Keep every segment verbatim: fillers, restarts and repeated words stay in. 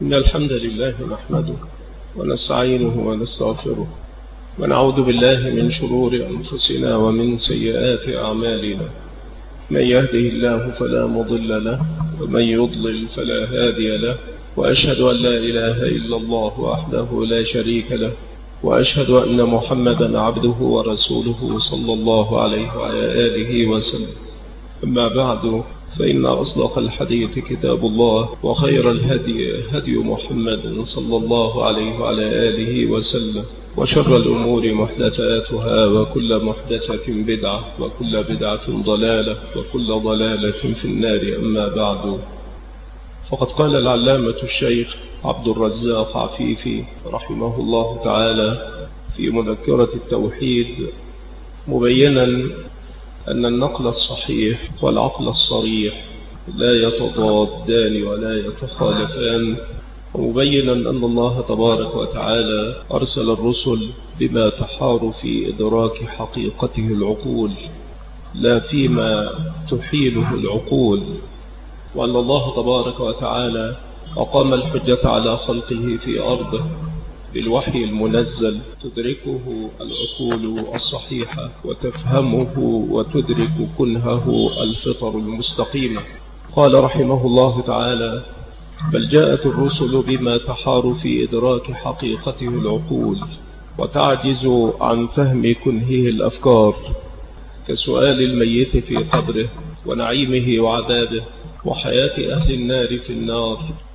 إن الحمد لله نحمده ونستعينه ونستغفره ونعوذ بالله من شرور أنفسنا ومن سيئات أعمالنا. من يهده الله فلا مضل له ومن يضلل فلا هادي له، وأشهد أن لا إله إلا الله وحده لا شريك له، وأشهد أن محمدا عبده ورسوله صلى الله عليه وعلى آله وسلم. أما بعد، فإن أصدق الحديث كتاب الله، وخير الهدي هدي محمد صلى الله عليه وعلى آله وسلم، وشر الأمور محدثاتها، وكل محدثة بدعة، وكل بدعة ضلالة، وكل ضلالة في النار. أما بعد، فقد قال العلامة الشيخ عبد الرزاق عفيفي رحمه الله تعالى في مذكرة التوحيد، مبينا أن النقل الصحيح والعقل الصريح لا يتضادان ولا يتخالفان، ومبينا أن الله تبارك وتعالى أرسل الرسل بما تحار في إدراك حقيقته العقول، لا فيما تحيله العقول، وأن الله تبارك وتعالى أقام الحجة على خلقه في أرضه بالوحي المنزل تدركه العقول الصحيحة وتفهمه وتدرك كنهه الفطر المستقيمة. قال رحمه الله تعالى: بل جاءت الرسل بما تحار في إدراك حقيقته العقول وتعجز عن فهم كنهه الأفكار، كسؤال الميت في قبره ونعيمه وعذابه وحياة أهل النار في النار،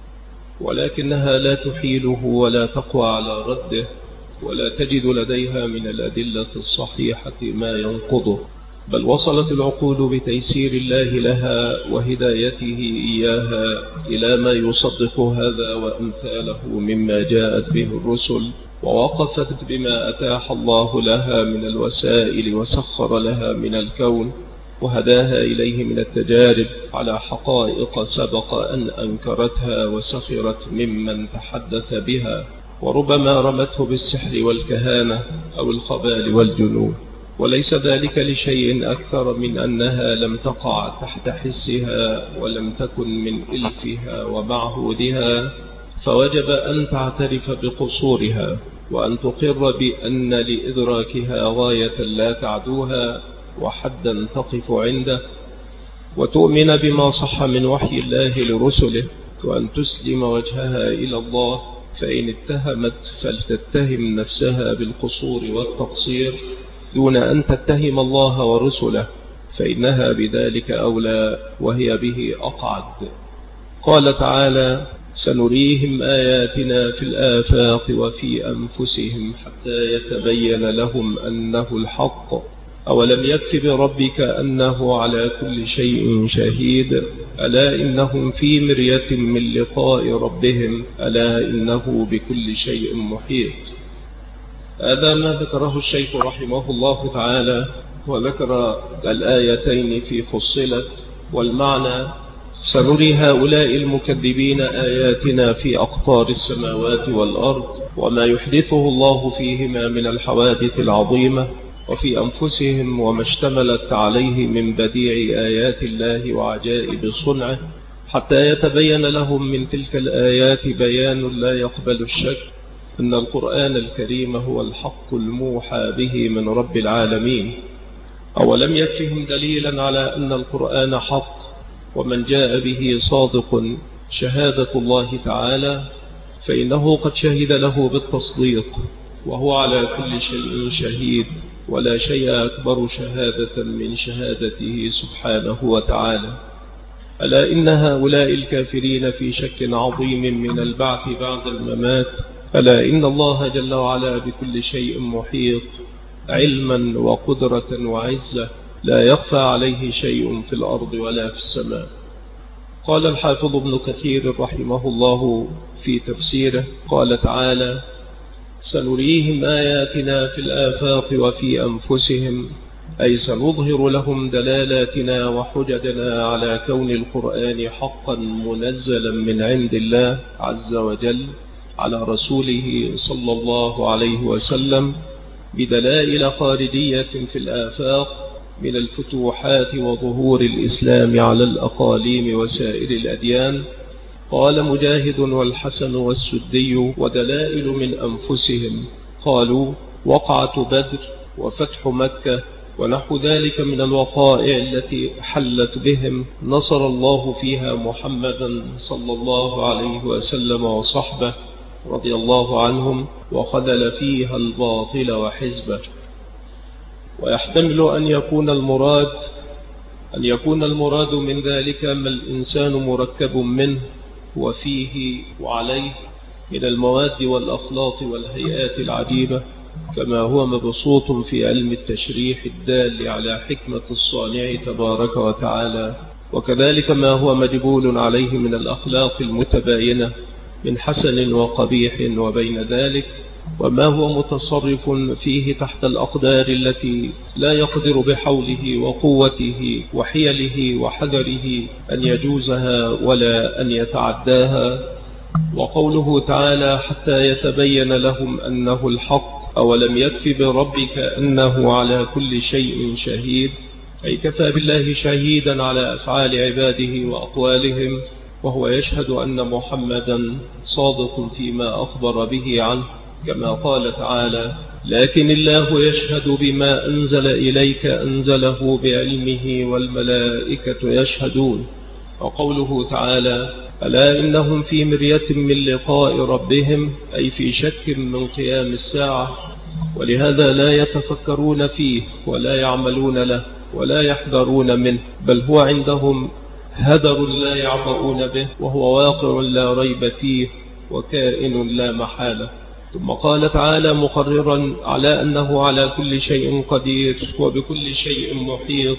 ولكنها لا تحيله ولا تقوى على رده، ولا تجد لديها من الأدلة الصحيحة ما ينقضه، بل وصلت العقول بتيسير الله لها وهدايته إياها إلى ما يصدق هذا وأمثاله مما جاءت به الرسل، ووقفت بما أتاح الله لها من الوسائل وسخر لها من الكون، وهداها إليه من التجارب على حقائق سبق أن أنكرتها وسخرت ممن تحدث بها، وربما رمته بالسحر والكهانة أو الخبال والجنون، وليس ذلك لشيء أكثر من أنها لم تقع تحت حسها ولم تكن من إلفها ومعهودها، فوجب أن تعترف بقصورها، وأن تقر بأن لإدراكها غاية لا تعدوها وحدا تقف عنده، وتؤمن بما صح من وحي الله لرسله، وأن تسلم وجهها إلى الله، فإن اتهمت فلتتهم نفسها بالقصور والتقصير دون أن تتهم الله ورسله، فإنها بذلك أولى وهي به أقعد. قال تعالى: سنريهم آياتنا في الآفاق وفي أنفسهم حتى يتبين لهم أنه الحق، أولم يكف بربك أنه على كل شيء شهيد، ألا إنهم في مرية من لقاء ربهم، ألا إنه بكل شيء محيط. هذا ما ذكره الشيخ رحمه الله تعالى، وذكر الآيتين في فصلت، والمعنى: سنري هؤلاء المكذبين آياتنا في أقطار السماوات والأرض وما يحدثه الله فيهما من الحوادث العظيمة، وفي أنفسهم وما اشتملت عليه من بديع آيات الله وعجائب صنعه، حتى يتبين لهم من تلك الآيات بيان لا يقبل الشك أن القرآن الكريم هو الحق الموحى به من رب العالمين. أولم يكفهم دليلا على أن القرآن حق ومن جاء به صادق شهادة الله تعالى، فإنه قد شهد له بالتصديق، وهو على كل شيء شهيد، ولا شيء أكبر شهادة من شهادته سبحانه وتعالى. ألا إن هؤلاء الكافرين في شك عظيم من البعث بعد الممات، ألا إن الله جل وعلا بكل شيء محيط علما وقدرة وعزة، لا يخفى عليه شيء في الأرض ولا في السماء. قال الحافظ ابن كثير رحمه الله في تفسيره، قال تعالى: سنريهم آياتنا في الآفاق وفي أنفسهم، أي سنظهر لهم دلالاتنا وحججنا على كون القرآن حقا منزلا من عند الله عز وجل على رسوله صلى الله عليه وسلم، بدلائل خارجية في الآفاق من الفتوحات وظهور الإسلام على الأقاليم وسائر الأديان، قال مجاهد والحسن والسدي ودلائل من أنفسهم. قالوا وقعة بدر وفتح مكة ونحو ذلك من الوقائع التي حلت بهم نصر الله فيها محمدا صلى الله عليه وسلم وصحبه رضي الله عنهم، وخذل فيها الباطل وحزبه. ويحتمل أن يكون المراد أن يكون المراد من ذلك ما الإنسان مركب منه وفيه وعليه من المواد والأخلاط والهيئات العجيبة، كما هو مبسوط في علم التشريح الدال على حكمة الصانع تبارك وتعالى، وكذلك ما هو مجبول عليه من الأخلاق المتباينة من حسن وقبيح وبين ذلك، وما هو متصرف فيه تحت الأقدار التي لا يقدر بحوله وقوته وحيله وحذره أن يجوزها ولا أن يتعداها. وقوله تعالى حتى يتبين لهم أنه الحق أولم يكف بربك أنه على كل شيء شهيد، أي كفى بالله شهيدا على أفعال عباده وأقوالهم، وهو يشهد أن محمدا صادق فيما أخبر به عنه، كما قال تعالى لكن الله يشهد بما أنزل إليك أنزله بعلمه والملائكة يشهدون. وقوله تعالى ألا إنهم في مرية من لقاء ربهم، أي في شك من قيام الساعة، ولهذا لا يتفكرون فيه ولا يعملون له ولا يحذرون منه، بل هو عندهم هدر لا يعبؤون به، وهو واقع لا ريب فيه وكائن لا محالة. ثم قال تعالى مقررا على أنه على كل شيء قدير وبكل شيء محيط،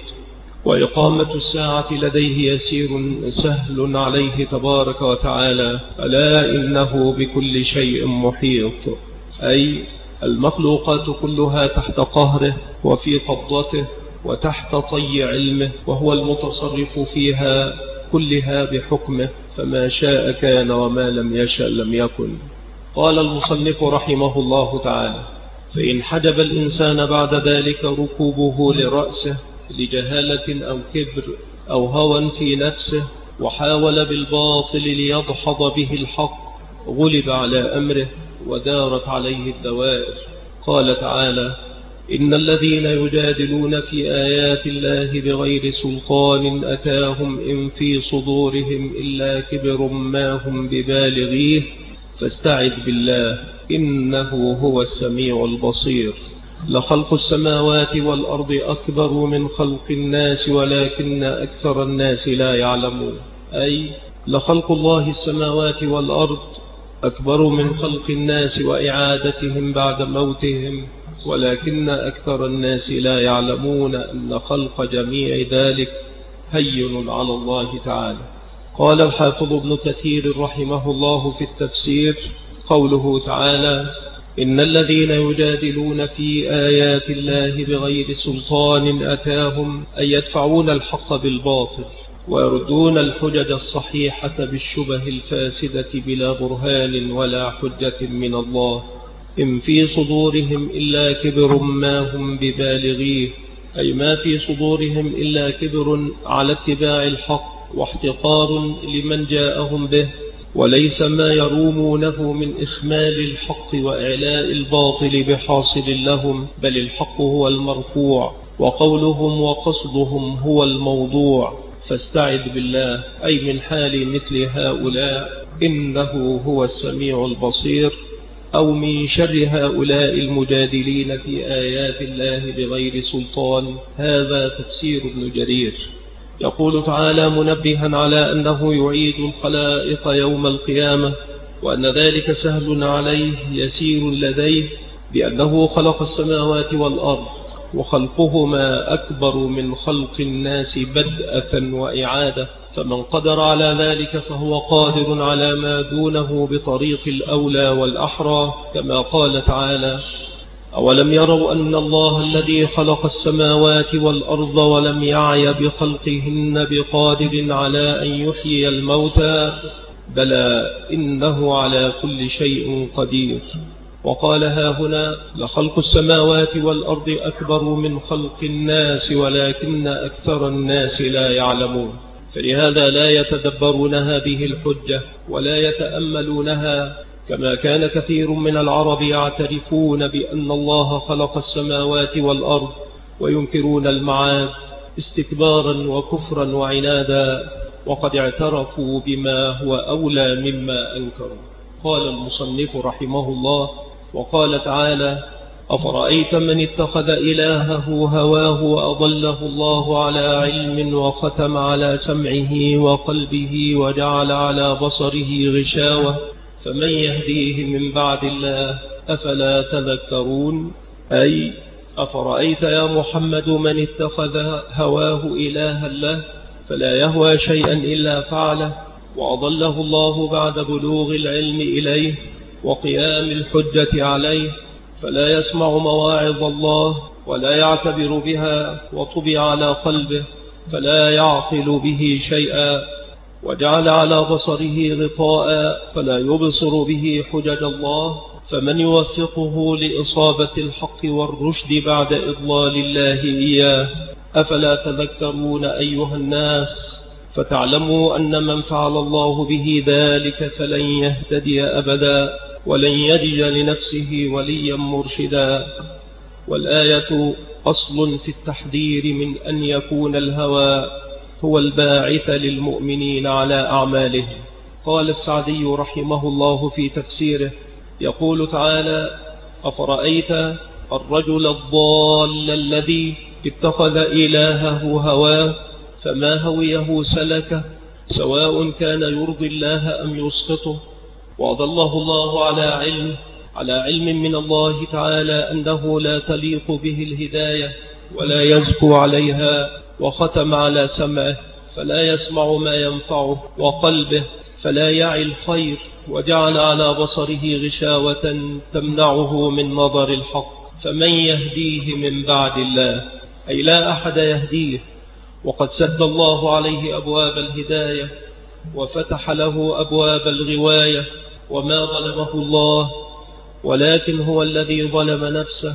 وإقامة الساعة لديه يسير سهل عليه تبارك وتعالى، ألا إنه بكل شيء محيط، أي المخلوقات كلها تحت قهره وفي قبضته وتحت طي علمه، وهو المتصرف فيها كلها بحكمه، فما شاء كان وما لم يشأ لم يكن. قال المصنف رحمه الله تعالى فإن حجب الإنسان بعد ذلك ركوبه لرأسه لجهالة أو كبر أو هوى في نفسه، وحاول بالباطل ليدحض به الحق، غلب على أمره ودارت عليه الدوائر. قال تعالى إن الذين يجادلون في آيات الله بغير سلطان أتاهم إن في صدورهم إلا كبر ما هم ببالغيه فاستعذ بالله إنه هو السميع البصير. لخلق السماوات والأرض أكبر من خلق الناس ولكن أكثر الناس لا يعلمون، أي لخلق الله السماوات والأرض أكبر من خلق الناس وإعادتهم بعد موتهم، ولكن أكثر الناس لا يعلمون أن خلق جميع ذلك هين على الله تعالى. قال الحافظ ابن كثير رحمه الله في التفسير قوله تعالى إن الذين يجادلون في آيات الله بغير سلطان أتاهم، أي يدفعون الحق بالباطل ويردون الحجج الصحيحة بالشبه الفاسدة بلا برهان ولا حجة من الله. إن في صدورهم إلا كبر ما هم ببالغيه، أي ما في صدورهم إلا كبر على اتباع الحق واحتقار لمن جاءهم به، وليس ما يرومونه من إخمال الحق وإعلاء الباطل بحاصل لهم، بل الحق هو المرفوع وقولهم وقصدهم هو الموضوع. فاستعذ بالله أي من حال مثل هؤلاء إنه هو السميع البصير، أو من شر هؤلاء المجادلين في آيات الله بغير سلطان. هذا تفسير ابن جرير. يقول تعالى منبها على أنه يعيد الخلائق يوم القيامة، وأن ذلك سهل عليه يسير لديه، بأنه خلق السماوات والأرض، وخلقهما أكبر من خلق الناس بدءة وإعادة، فمن قدر على ذلك فهو قادر على ما دونه بطريق الأولى والأحرى، كما قال تعالى أولم يروا أن الله الذي خلق السماوات والأرض ولم يعي بخلقهن بقادر على أن يحيي الموتى، بلى إنه على كل شيء قدير. وقال ها هنا لخلق السماوات والأرض أكبر من خلق الناس ولكن أكثر الناس لا يعلمون، فلهذا لا يتدبرون هذه الحجة ولا يتأملونها، كما كان كثير من العرب يعترفون بأن الله خلق السماوات والأرض وينكرون المعاد استكبارا وكفرا وعنادا، وقد اعترفوا بما هو أولى مما أنكروا. قال المصنف رحمه الله: وقال تعالى: أفرأيت من اتخذ إلهه هواه وأضله الله على علم وختم على سمعه وقلبه وجعل على بصره غشاوة فمن يهديه من بعد الله أفلا تذكرون؟ أي أفرأيت يا محمد من اتخذ هواه إلها له فلا يهوى شيئا إلا فعله، وأضله الله بعد بلوغ العلم إليه وقيام الحجة عليه، فلا يسمع مواعظ الله ولا يعتبر بها، وطبع على قلبه فلا يعقل به شيئا، وجعل على بصره غطاء فلا يبصر به حجج الله، فمن يوفقه لإصابة الحق والرشد بعد إضلال الله إياه؟ أفلا تذكرون أيها الناس؟ فتعلموا أن من فعل الله به ذلك فلن يهتدي أبدا ولن يجد لنفسه وليا مرشدا. والآية أصل في التحذير من أن يكون الهوى هو الباعث للمؤمنين على أعمالهم. قال السعدي رحمه الله في تفسيره، يقول تعالى: أفرأيت الرجل الضال الذي اتخذ إلهه هواه فما هويه سلكه، سواء كان يرضي الله أم يسخطه، وأضله الله على علم على علم من الله تعالى أنه لا تليق به الهداية ولا يزكو عليها، وختم على سمعه فلا يسمع ما ينفعه، وقلبه فلا يعي الخير، وجعل على بصره غشاوة تمنعه من نظر الحق، فمن يهديه من بعد الله؟ أي لا أحد يهديه، وقد سد الله عليه أبواب الهداية وفتح له أبواب الغواية، وما ظلمه الله ولكن هو الذي ظلم نفسه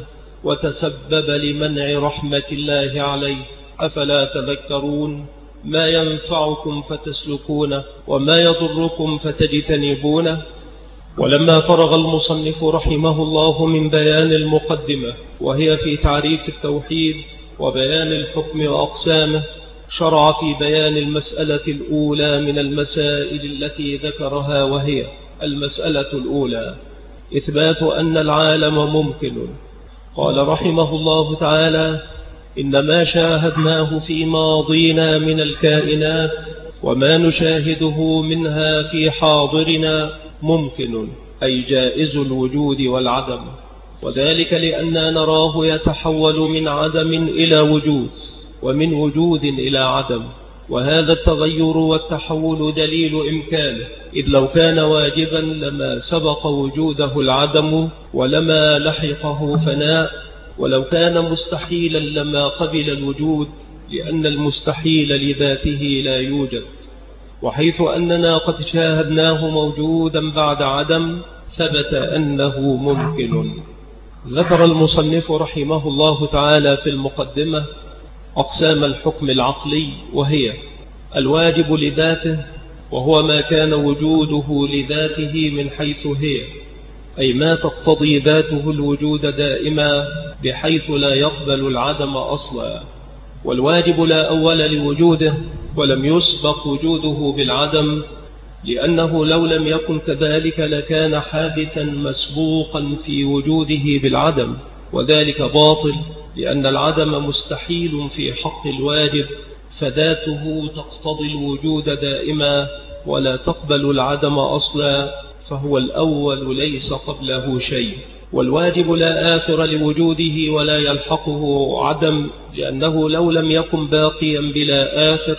وتسبب لمنع رحمة الله عليه. أفلا تذكرون؟ ما ينفعكم فتسلكونه وما يضركم فتجتنبونه. ولما فرغ المصنف رحمه الله من بيان المقدمة وهي في تعريف التوحيد وبيان الحكم وأقسامه، شرع في بيان المسألة الأولى من المسائل التي ذكرها، وهي المسألة الأولى إثبات أن العالم ممكن. قال رحمه الله تعالى: إنما شاهدناه في ماضينا من الكائنات وما نشاهده منها في حاضرنا ممكن، أي جائز الوجود والعدم، وذلك لأننا نراه يتحول من عدم إلى وجود ومن وجود إلى عدم، وهذا التغير والتحول دليل إمكانه، إذ لو كان واجبا لما سبق وجوده العدم ولما لحقه فناء، ولو كان مستحيلا لما قبل الوجود، لأن المستحيل لذاته لا يوجد. وحيث أننا قد شاهدناه موجودا بعد عدم، ثبت أنه ممكن. ذكر المصنف رحمه الله تعالى في المقدمة أقسام الحكم العقلي، وهي الواجب لذاته، وهو ما كان وجوده لذاته من حيث هي، أي ما تقتضي ذاته الوجود دائما بحيث لا يقبل العدم أصلا. والواجب لا أول لوجوده ولم يسبق وجوده بالعدم، لأنه لو لم يكن كذلك لكان حادثا مسبوقا في وجوده بالعدم، وذلك باطل، لأن العدم مستحيل في حق الواجب، فذاته تقتضي الوجود دائما ولا تقبل العدم أصلا، فهو الأول ليس قبله شيء. والواجب لا آخر لوجوده ولا يلحقه عدم، لأنه لو لم يكن باقيا بلا آخر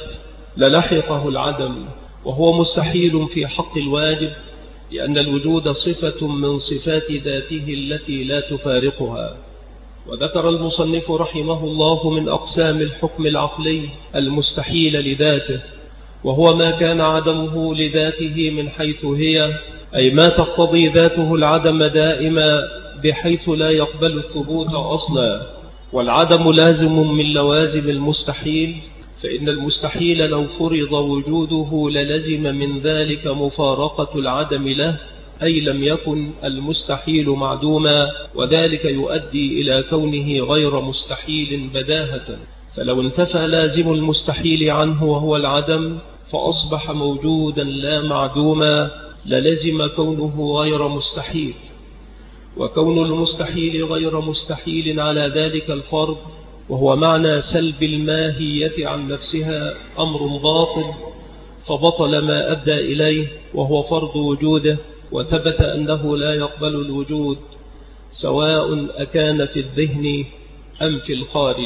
للحقه العدم، وهو مستحيل في حق الواجب، لأن الوجود صفة من صفات ذاته التي لا تفارقها. وذكر المصنف رحمه الله من أقسام الحكم العقلي المستحيل لذاته، وهو ما كان عدمه لذاته من حيث هي، أي ما تقتضي ذاته العدم دائما بحيث لا يقبل الثبوت أصلا. والعدم لازم من لوازم المستحيل، فإن المستحيل لو فرض وجوده للزم من ذلك مفارقة العدم له، أي لم يكن المستحيل معدوما، وذلك يؤدي إلى كونه غير مستحيل بداهة. فلو انتفى لازم المستحيل عنه وهو العدم فأصبح موجودا لا معدوما، للزم كونه غير مستحيل. وكون المستحيل غير مستحيل على ذلك الفرض، وهو معنى سلب الماهية عن نفسها، أمر باطل، فبطل ما أدى إليه وهو فرض وجوده، وثبت أنه لا يقبل الوجود سواء أكان في الذهن أم في الخارج.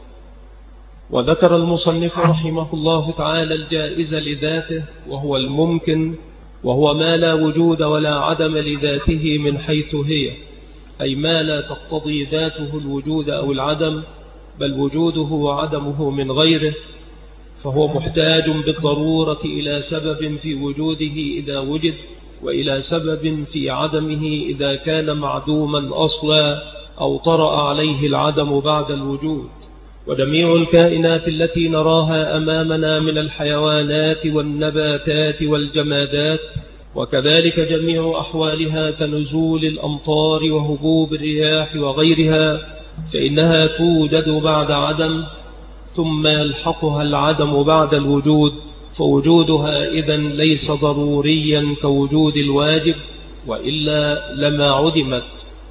وذكر المصنف رحمه الله تعالى الجائز لذاته وهو الممكن، وهو ما لا وجود ولا عدم لذاته من حيث هي، أي ما لا تقتضي ذاته الوجود أو العدم، بل وجوده وعدمه من غيره، فهو محتاج بالضرورة إلى سبب في وجوده إذا وجد، وإلى سبب في عدمه إذا كان معدوما أصلا أو طرأ عليه العدم بعد الوجود. وجميع الكائنات التي نراها أمامنا من الحيوانات والنباتات والجمادات، وكذلك جميع أحوالها كنزول الأمطار وهبوب الرياح وغيرها، فإنها توجد بعد عدم، ثم يلحقها العدم بعد الوجود، فوجودها إذن ليس ضروريا كوجود الواجب، وإلا لما عدمت،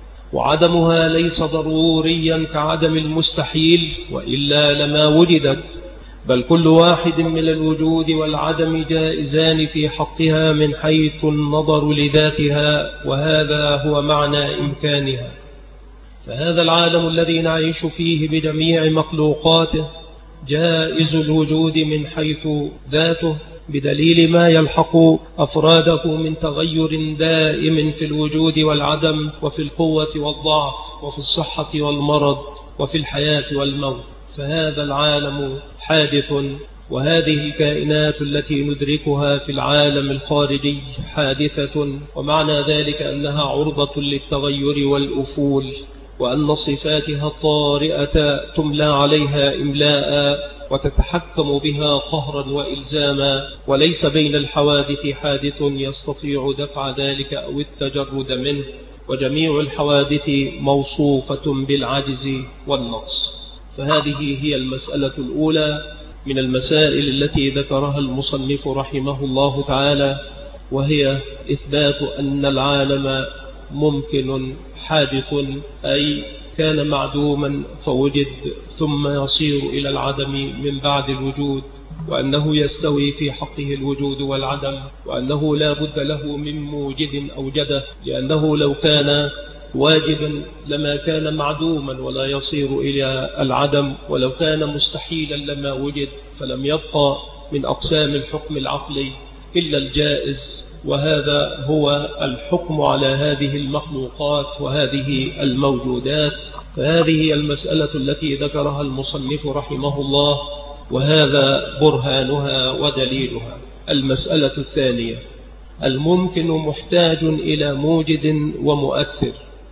وعدمها ليس ضروريا كعدم المستحيل، وإلا لما وجدت، بل كل واحد من الوجود والعدم جائزان في حقها من حيث النظر لذاتها، وهذا هو معنى إمكانها. فهذا العالم الذي نعيش فيه بجميع مخلوقاته جائز الوجود من حيث ذاته، بدليل ما يلحق أفراده من تغير دائم في الوجود والعدم، وفي القوة والضعف، وفي الصحة والمرض، وفي الحياة والموت. فهذا العالم حادث، وهذه الكائنات التي ندركها في العالم الخارجي حادثة، ومعنى ذلك أنها عرضة للتغير والأفول، وأن صفاتها الطارئة تملى عليها إملاء وتتحكم بها قهرا وإلزاما، وليس بين الحوادث حادث يستطيع دفع ذلك أو التجرد منه، وجميع الحوادث موصوفة بالعجز والنقص. فهذه هي المسألة الأولى من المسائل التي ذكرها المصنف رحمه الله تعالى، وهي إثبات أن العالم ممكن حادث، أي كان معدوما فوجد ثم يصير إلى العدم من بعد الوجود، وأنه يستوي في حقه الوجود والعدم، وأنه لا بد له من موجد أوجده، لأنه لو كان واجبا لما كان معدوما ولا يصير إلى العدم، ولو كان مستحيلا لما وجد، فلم يبقى من أقسام الحكم العقلي إلا الجائز، وهذا هو الحكم على هذه المخلوقات وهذه الموجودات. فهذه المسألة التي ذكرها المصنف رحمه الله، وهذا برهانها ودليلها. المسألة الثانية: الممكن محتاج إلى موجد ومؤثر.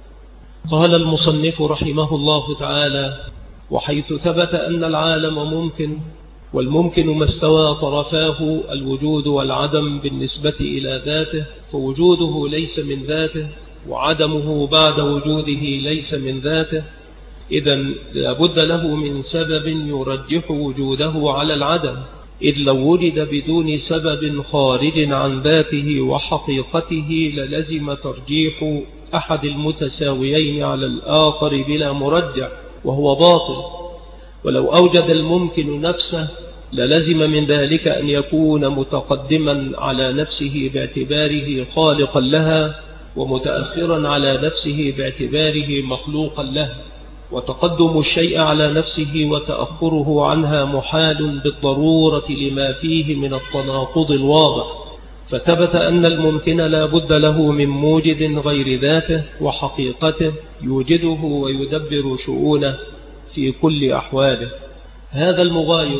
قال المصنف رحمه الله تعالى: وحيث ثبت أن العالم ممكن، والممكن ما استوى طرفاه الوجود والعدم بالنسبة إلى ذاته، فوجوده ليس من ذاته، وعدمه بعد وجوده ليس من ذاته، إذن لابد له من سبب يرجح وجوده على العدم، إذ لو وجد بدون سبب خارج عن ذاته وحقيقته للزم ترجيح أحد المتساويين على الآخر بلا مرجح، وهو باطل. ولو أوجد الممكن نفسه للزم من ذلك أن يكون متقدما على نفسه باعتباره خالقا لها، ومتأخرا على نفسه باعتباره مخلوقا له، وتقدم الشيء على نفسه وتأخره عنها محال بالضرورة لما فيه من التناقض الواضح. فثبت أن الممكن لا بد له من موجد غير ذاته وحقيقته يوجده ويدبر شؤونه في كل أحواله. هذا المغاير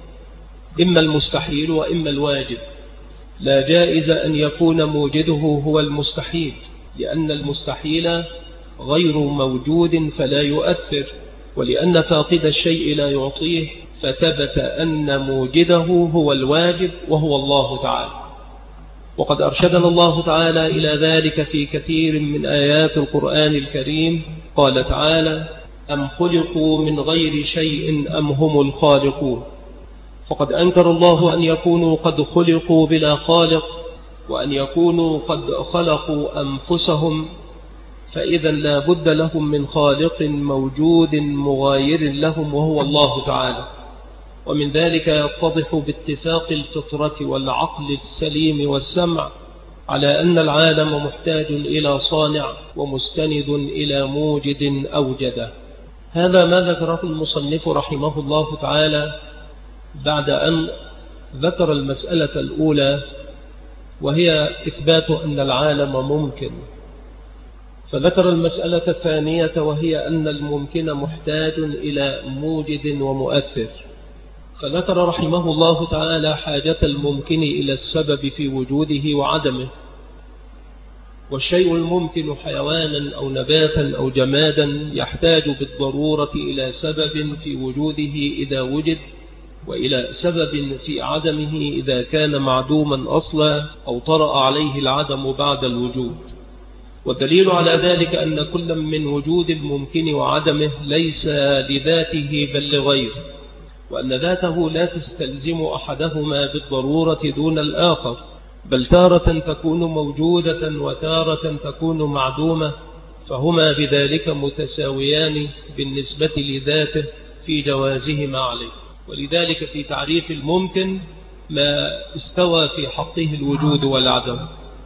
إما المستحيل وإما الواجب، لا جائز أن يكون موجده هو المستحيل، لأن المستحيل غير موجود فلا يؤثر، ولأن فاقد الشيء لا يعطيه، فثبت أن موجده هو الواجب وهو الله تعالى. وقد أرشدنا الله تعالى إلى ذلك في كثير من آيات القرآن الكريم. قال تعالى: أم خلقوا من غير شيء أم هم الخالقون. فقد أنكر الله أن يكونوا قد خلقوا بلا خالق، وأن يكونوا قد خلقوا أنفسهم، فإذا لا بد لهم من خالق موجود مغاير لهم وهو الله تعالى. ومن ذلك يتضح باتفاق الفطرة والعقل السليم والسمع على أن العالم محتاج إلى صانع ومستند إلى موجد أوجده. هذا ما ذكره المصنف رحمه الله تعالى بعد أن ذكر المسألة الأولى، وهي إثبات أن العالم ممكن. فذكر المسألة الثانية، وهي أن الممكن محتاج إلى موجد ومؤثر. فذكر رحمه الله تعالى حاجة الممكن إلى السبب في وجوده وعدمه. والشيء الممكن حيوانا أو نباتا أو جمادا يحتاج بالضرورة إلى سبب في وجوده إذا وجد، وإلى سبب في عدمه إذا كان معدوما أصلا أو طرأ عليه العدم بعد الوجود. والدليل على ذلك أن كل من وجود الممكن وعدمه ليس لذاته بل لغيره، وأن ذاته لا تستلزم أحدهما بالضرورة دون الآخر، بل تارة تكون موجودة وتارة تكون معدومة، فهما بذلك متساويان بالنسبة لذاته في جوازهما عليه. ولذلك في تعريف الممكن ما استوى في حقه الوجود والعدم.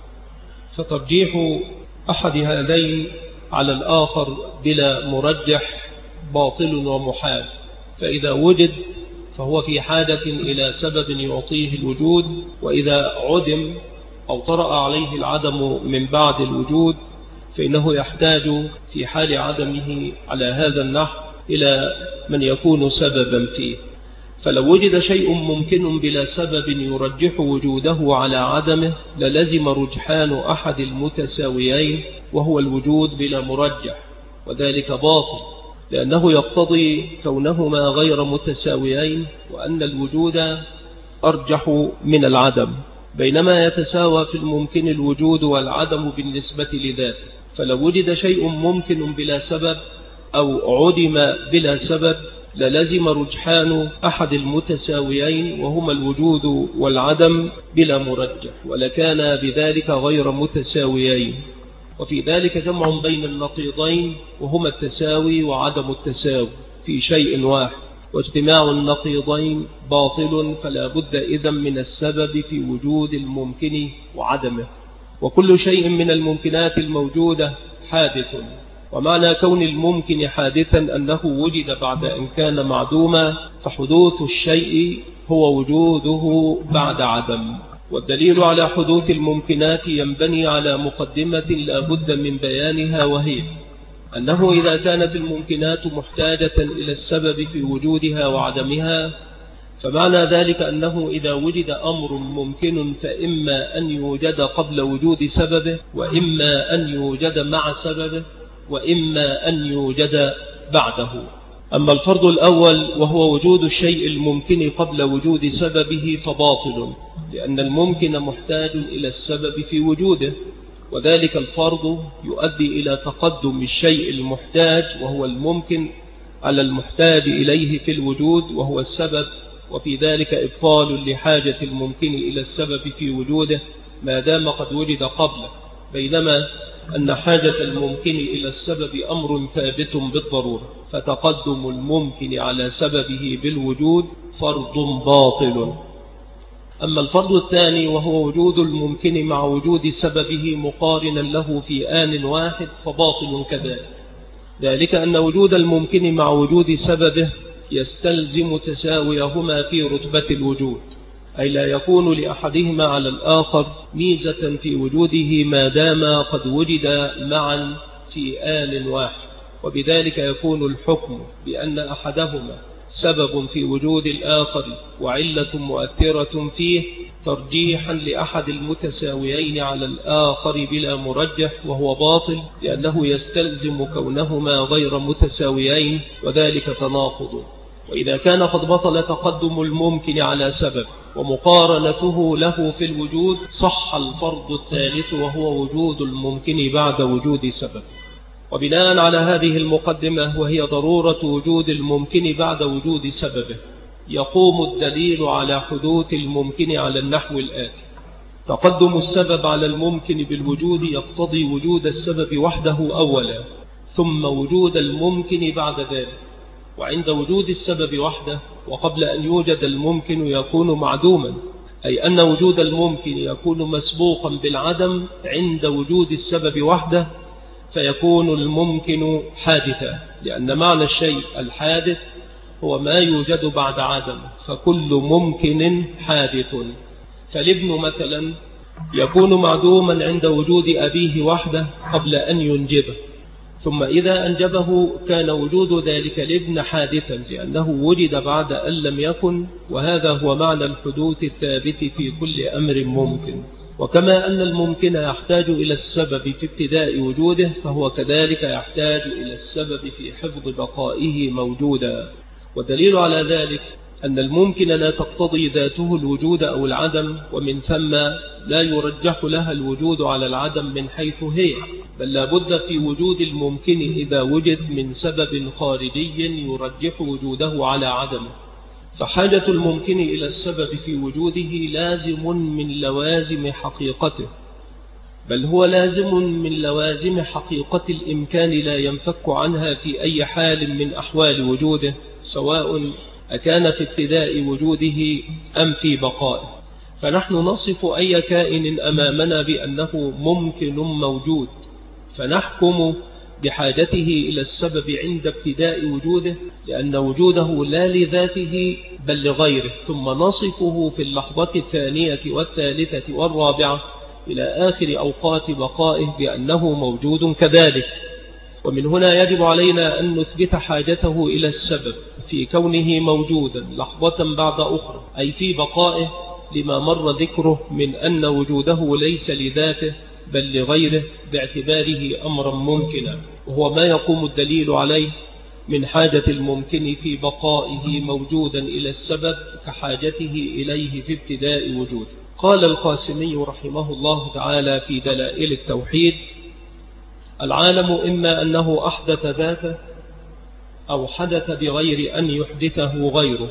فترجيح أحد هذين على الآخر بلا مرجح باطل ومحال. فإذا وجد فهو في حاجة إلى سبب يعطيه الوجود، وإذا عدم أو طرأ عليه العدم من بعد الوجود فإنه يحتاج في حال عدمه على هذا النحو إلى من يكون سببا فيه. فلو وجد شيء ممكن بلا سبب يرجح وجوده على عدمه للزم رجحان أحد المتساويين وهو الوجود بلا مرجح، وذلك باطل، لأنه يقتضي كونهما غير متساويين، وأن الوجود أرجح من العدم، بينما يتساوى في الممكن الوجود والعدم بالنسبة لذاته. فلو وجد شيء ممكن بلا سبب أو عدم بلا سبب للزم رجحان أحد المتساويين وهما الوجود والعدم بلا مرجح، ولكان بذلك غير متساويين. وفي ذلك جمع بين النقيضين وهما التساوي وعدم التساوي في شيء واحد، واجتماع النقيضين باطل، فلا بد إذن من السبب في وجود الممكن وعدمه. وكل شيء من الممكنات الموجودة حادث، ومعنى كون الممكن حادثا أنه وجد بعد أن كان معدوما، فحدوث الشيء هو وجوده بعد عدم. والدليل على حدوث الممكنات ينبني على مقدمة لا بد من بيانها، وهي أنه إذا كانت الممكنات محتاجة إلى السبب في وجودها وعدمها، فمعنى ذلك أنه إذا وجد أمر ممكن فإما أن يوجد قبل وجود سببه، وإما أن يوجد مع سببه، وإما أن يوجد بعده. أما الفرض الأول وهو وجود الشيء الممكن قبل وجود سببه فباطل، لأن الممكن محتاج إلى السبب في وجوده، وذلك الفرض يؤدي إلى تقدم الشيء المحتاج وهو الممكن على المحتاج إليه في الوجود وهو السبب، وفي ذلك إبطال لحاجة الممكن إلى السبب في وجوده ما دام قد وجد قبله، بينما أن حاجة الممكن إلى السبب أمر ثابت بالضرورة، فتقدم الممكن على سببه بالوجود فرض باطل. أما الفرض الثاني وهو وجود الممكن مع وجود سببه مقارنا له في آن واحد فباطل كذلك، ذلك أن وجود الممكن مع وجود سببه يستلزم تساويهما في رتبة الوجود، أي لا يكون لأحدهما على الآخر ميزة في وجوده ما دام قد وجد معا في آن واحد. وبذلك يكون الحكم بأن أحدهما سبب في وجود الآخر وعلة مؤثرة فيه ترجيحا لأحد المتساويين على الآخر بلا مرجح، وهو باطل لأنه يستلزم كونهما غير متساويين، وذلك تناقض. وإذا كان قد بطل تقدم الممكن على سبب ومقارنته له في الوجود، صح الفرض الثالث وهو وجود الممكن بعد وجود سبب. وبناء على هذه المقدمة، وهي ضرورة وجود الممكن بعد وجود سببه، يقوم الدليل على حدوث الممكن على النحو الآتي: تقدم السبب على الممكن بالوجود يقتضي وجود السبب وحده أولا، ثم وجود الممكن بعد ذلك. وعند وجود السبب وحده وقبل أن يوجد الممكن يكون معدوما، أي أن وجود الممكن يكون مسبوقا بالعدم عند وجود السبب وحده، فيكون الممكن حادثا، لأن معنى الشيء الحادث هو ما يوجد بعد عدم، فكل ممكن حادث. فالابن مثلا يكون معدوما عند وجود أبيه وحده قبل أن ينجبه، ثم إذا أنجبه كان وجود ذلك الابن حادثا لأنه وجد بعد أن لم يكن، وهذا هو معنى الحدوث الثابت في كل أمر ممكن. وكما أن الممكن يحتاج إلى السبب في ابتداء وجوده، فهو كذلك يحتاج إلى السبب في حفظ بقائه موجودا. ودليل على ذلك أن الممكن لا تقتضي ذاته الوجود أو العدم، ومن ثم لا يرجح لها الوجود على العدم من حيث هي، بل لا بد في وجود الممكن إذا وجد من سبب خارجي يرجح وجوده على عدمه. فحاجة الممكن إلى السبب في وجوده لازم من لوازم حقيقته، بل هو لازم من لوازم حقيقة الإمكان لا ينفك عنها في أي حال من أحوال وجوده، سواء أكان في ابتداء وجوده أم في بقائه. فنحن نصف أي كائن أمامنا بأنه ممكن موجود، فنحكم بحاجته إلى السبب عند ابتداء وجوده، لأن وجوده لا لذاته بل لغيره، ثم نصفه في اللحظة الثانية والثالثة والرابعة إلى آخر أوقات بقائه بأنه موجود كذلك. ومن هنا يجب علينا أن نثبت حاجته إلى السبب في كونه موجودا لحظة بعد أخرى، أي في بقائه، لما مر ذكره من أن وجوده ليس لذاته بل لغيره باعتباره أمرا ممكنا، وهو ما يقوم الدليل عليه من حاجة الممكن في بقائه موجودا إلى السبب كحاجته إليه في ابتداء وجوده. قال القاسمي رحمه الله تعالى في دلائل التوحيد: العالم إما أنه أحدث ذاته أو حدث بغير أن يحدثه غيره،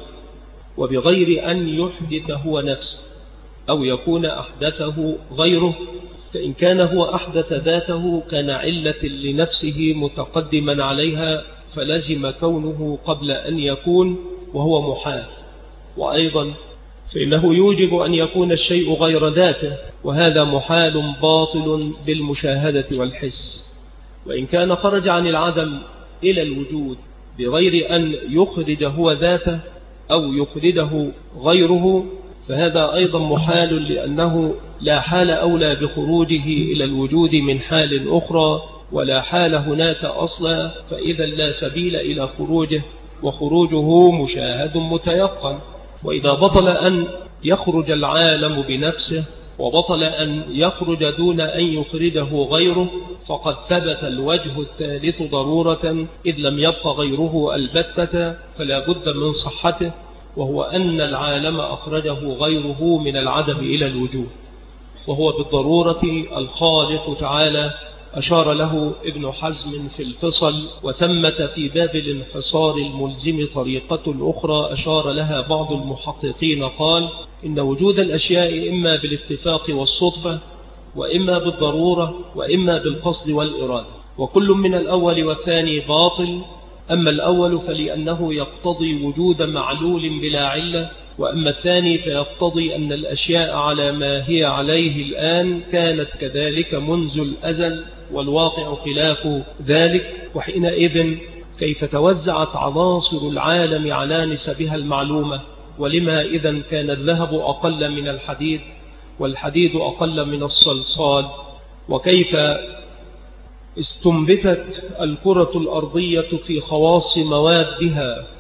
وبغير أن يحدث هو نفسه، أو يكون أحدثه غيره. فإن كان هو أحدث ذاته كان علة لنفسه متقدما عليها، فلزم كونه قبل أن يكون، وهو محال. وأيضا فإنه يوجب أن يكون الشيء غير ذاته، وهذا محال باطل بالمشاهدة والحس. وإن كان خرج عن العدم إلى الوجود بغير أن يخرج هو ذاته أو يخرجه غيره، فهذا أيضا محال، لأنه لا حال أولى بخروجه إلى الوجود من حال أخرى، ولا حال هناك أصلا، فإذا لا سبيل إلى خروجه، وخروجه مشاهد متيقن. وإذا بطل أن يخرج العالم بنفسه، وبطل أن يخرج دون أن يخرجه غيره، فقد ثبت الوجه الثالث ضرورة، إذ لم يبق غيره البتة، فلا بد من صحته، وهو أن العالم أخرجه غيره من العدم إلى الوجود، وهو بالضرورة الخالق تعالى. أشار له ابن حزم في الفصل: وثمة في باب الانحصار الملزم طريقة أخرى أشار لها بعض المحققين، قال: إن وجود الأشياء إما بالاتفاق والصدفة، وإما بالضرورة، وإما بالقصد والإرادة، وكل من الأول والثاني باطل. أما الأول فلأنه يقتضي وجود معلول بلا علة، وأما الثاني فيقتضي أن الأشياء على ما هي عليه الآن كانت كذلك منذ الأزل، والواقع خلاف ذلك. وحينئذ كيف توزعت عناصر العالم على نسبها المعلومة؟ ولما إذن كان الذهب أقل من الحديد، والحديد أقل من الصلصال؟ وكيف استنبتت الكرة الأرضية في خواص موادها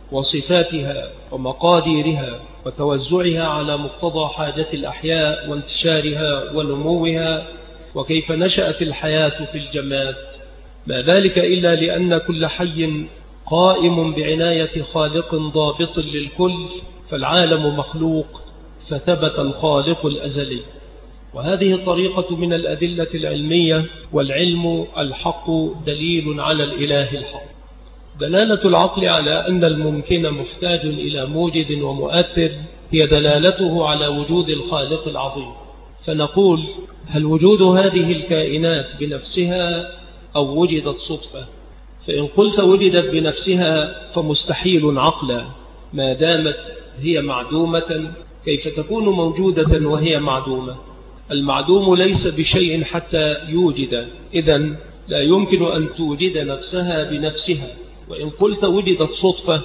وصفاتها ومقاديرها وتوزعها على مقتضى حاجة الأحياء وانتشارها ونموها، وكيف نشأت الحياة في الجماد. ما ذلك إلا لأن كل حي قائم بعناية خالق ضابط للكل، فالعالم مخلوق فثبت الخالق الأزلي. وهذه الطريقة من الأدلة العلمية، والعلم الحق دليل على الإله الحق. دلالة العقل على أن الممكن محتاج إلى موجد ومؤثر هي دلالته على وجود الخالق العظيم. فنقول: هل وجود هذه الكائنات بنفسها أو وجدت صدفة؟ فإن قلت وجدت بنفسها فمستحيل عقلا، ما دامت هي معدومة كيف تكون موجودة وهي معدومة؟ المعدوم ليس بشيء حتى يوجد، إذن لا يمكن أن توجد نفسها بنفسها. وإن قلت وجدت صدفة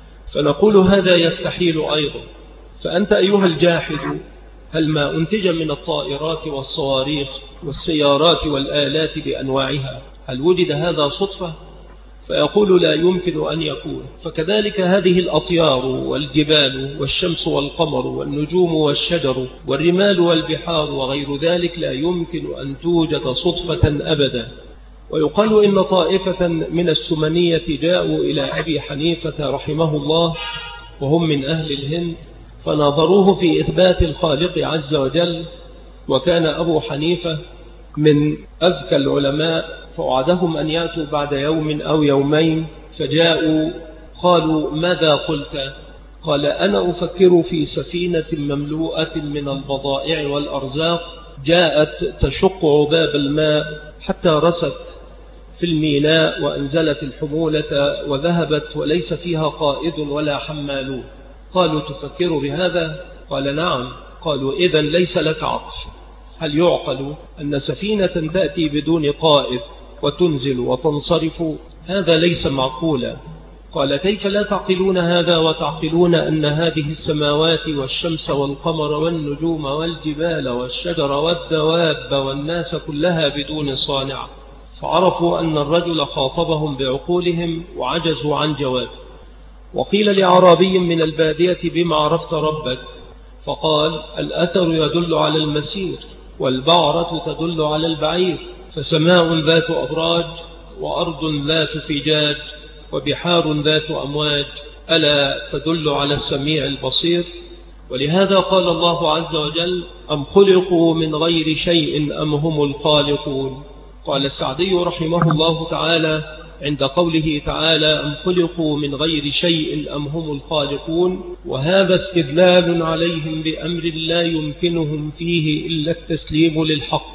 فنقول هذا يستحيل أيضا. فأنت أيها الجاحد، هل ما أنتج من الطائرات والصواريخ والسيارات والآلات بأنواعها هل وجد هذا صدفة؟ فيقول لا يمكن أن يكون. فكذلك هذه الأطيار والجبال والشمس والقمر والنجوم والشجر والرمال والبحار وغير ذلك لا يمكن أن توجد صدفة أبدا. ويقال إن طائفة من السمنية جاءوا إلى أبي حنيفة رحمه الله وهم من أهل الهند، فناظروه في إثبات الخالق عز وجل، وكان أبو حنيفة من أذكى العلماء، فوعدهم أن يأتوا بعد يوم أو يومين، فجاءوا قالوا: ماذا قلت؟ قال: أنا أفكر في سفينة مملوءة من البضائع والأرزاق جاءت تشق عباب الماء حتى رست في الميناء وأنزلت الحمولة وذهبت وليس فيها قائد ولا حمالون. قالوا: تفكر بهذا؟ قال: نعم. قالوا: إذن ليس لك عقل. هل يعقل أن سفينة تأتي بدون قائد وتنزل وتنصرف؟ هذا ليس معقولا. قال: كيف لا تعقلون هذا وتعقلون أن هذه السماوات والشمس والقمر والنجوم والجبال والشجر والدواب والناس كلها بدون صانع؟ فعرفوا أن الرجل خاطبهم بعقولهم وعجزوا عن جواب. وقيل لعربي من البادية: بما عرفت ربك؟ فقال: الأثر يدل على المسير، والبعرة تدل على البعير، فسماء ذات أبراج، وأرض ذات فجاج، وبحار ذات أمواج، ألا تدل على السميع البصير؟ ولهذا قال الله عز وجل: أم خلقوا من غير شيء أم هم الخالقون؟ قال السعدي رحمه الله تعالى عند قوله تعالى: أم خلقوا من غير شيء أم هم الخالقون، وهذا استدلال عليهم بأمر لا يمكنهم فيه إلا التسليم للحق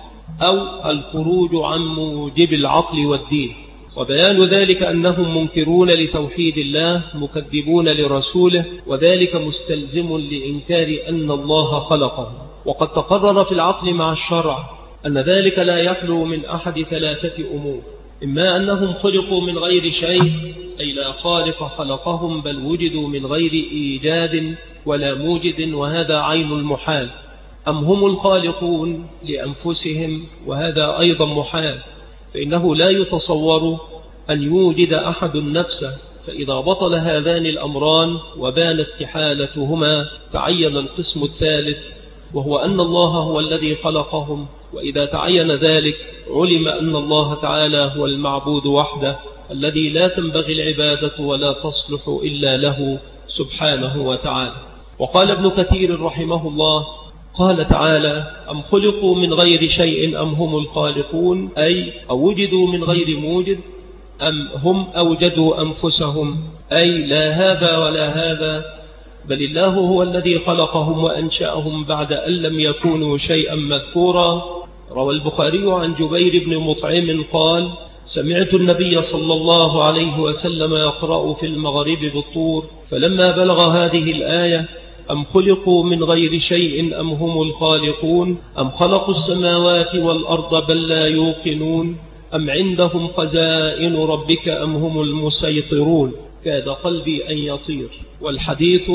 أو الخروج عن موجب العقل والدين. وبيان ذلك أنهم منكرون لتوحيد الله مكذبون لرسوله، وذلك مستلزم لإنكار أن الله خلقه. وقد تقرر في العقل مع الشرع أن ذلك لا يخلو من أحد ثلاثة أمور: إما أنهم خلقوا من غير شيء، أي لا خالق خلقهم، بل وجدوا من غير إيجاد ولا موجد، وهذا عين المحال. أم هم الخالقون لأنفسهم، وهذا أيضا محال، فإنه لا يتصور أن يوجد أحد نفسه. فإذا بطل هذان الأمران وبان استحالتهما تعين القسم الثالث، وهو أن الله هو الذي خلقهم. وإذا تعين ذلك علم أن الله تعالى هو المعبود وحده، الذي لا تنبغي العبادة ولا تصلح إلا له سبحانه وتعالى. وقال ابن كثير رحمه الله: قال تعالى: أم خلقوا من غير شيء أم هم الخالقون، أي أوجدوا من غير موجد، أم هم أوجدوا أنفسهم، أي لا هذا ولا هذا، بل الله هو الذي خلقهم وأنشأهم بعد أن لم يكونوا شيئا مذكورا. روى البخاري عن جبير بن مطعم قال: سمعت النبي صلى الله عليه وسلم يقرأ في المغرب بالطور، فلما بلغ هذه الآية: أم خلقوا من غير شيء أم هم الخالقون، أم خلقوا السماوات والأرض بل لا يوقنون، أم عندهم خزائن ربك أم هم المسيطرون، كاد قلبي أن يطير. والحديث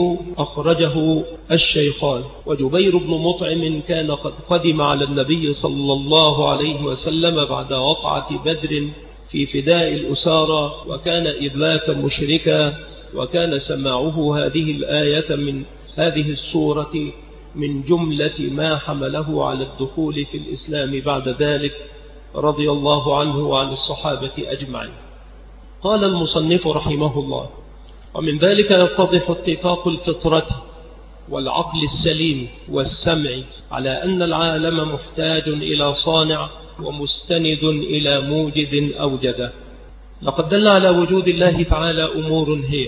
أخرجه الشيخان. وجبير بن مطعم كان قد قدم على النبي صلى الله عليه وسلم بعد وقعة بدر في فداء الأسارى، وكان إذ ذاك مشركا، وكان سماعه هذه الآية من هذه السورة من جملة ما حمله على الدخول في الإسلام بعد ذلك، رضي الله عنه وعن الصحابة أجمعين. قال المصنف رحمه الله: ومن ذلك يتضح اتفاق الفطرة والعقل السليم والسمع على أن العالم محتاج إلى صانع ومستند إلى موجد أوجده. لقد دل على وجود الله تعالى أمور هي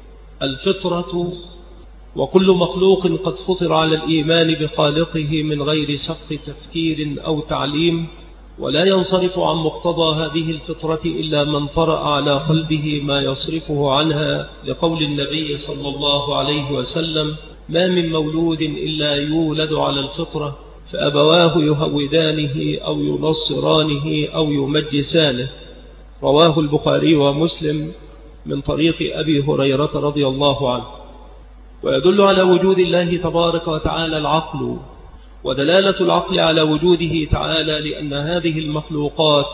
الفطرة، وكل مخلوق قد فطر على الإيمان بخالقه من غير سبق تفكير أو تعليم، ولا ينصرف عن مقتضى هذه الفطرة إلا من طرأ على قلبه ما يصرفه عنها، لقول النبي صلى الله عليه وسلم: ما من مولود إلا يولد على الفطرة، فأبواه يهودانه أو ينصرانه أو يمجسانه. رواه البخاري ومسلم من طريق أبي هريرة رضي الله عنه. ويدل على وجود الله تبارك وتعالى العقل، ودلالة العقل على وجوده تعالى لأن هذه المخلوقات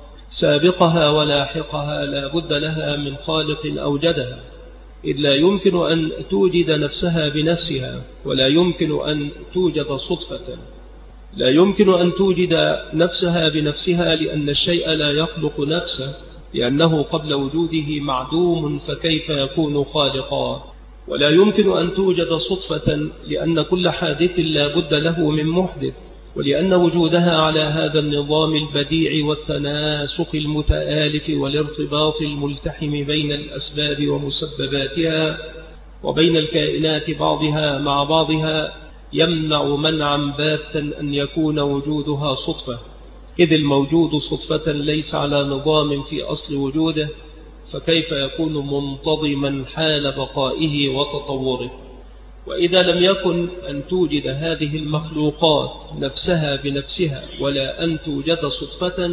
سابقها ولاحقها لا بد لها من خالق أوجدها، إذ لا يمكن أن توجد نفسها بنفسها، ولا يمكن أن توجد صدفة. لا يمكن أن توجد نفسها بنفسها لأن الشيء لا يخلق نفسه، لأنه قبل وجوده معدوم، فكيف يكون خالقا؟ ولا يمكن أن توجد صدفة لأن كل حادث لا بد له من محدث، ولأن وجودها على هذا النظام البديع والتناسق المتآلف والارتباط الملتحم بين الأسباب ومسبباتها وبين الكائنات بعضها مع بعضها يمنع منعا باتا أن يكون وجودها صدفة، إذ الموجود صدفة ليس على نظام في أصل وجوده، فكيف يكون منتظما حال بقائه وتطوره؟ وإذا لم يكن أن توجد هذه المخلوقات نفسها بنفسها ولا أن توجد صدفة،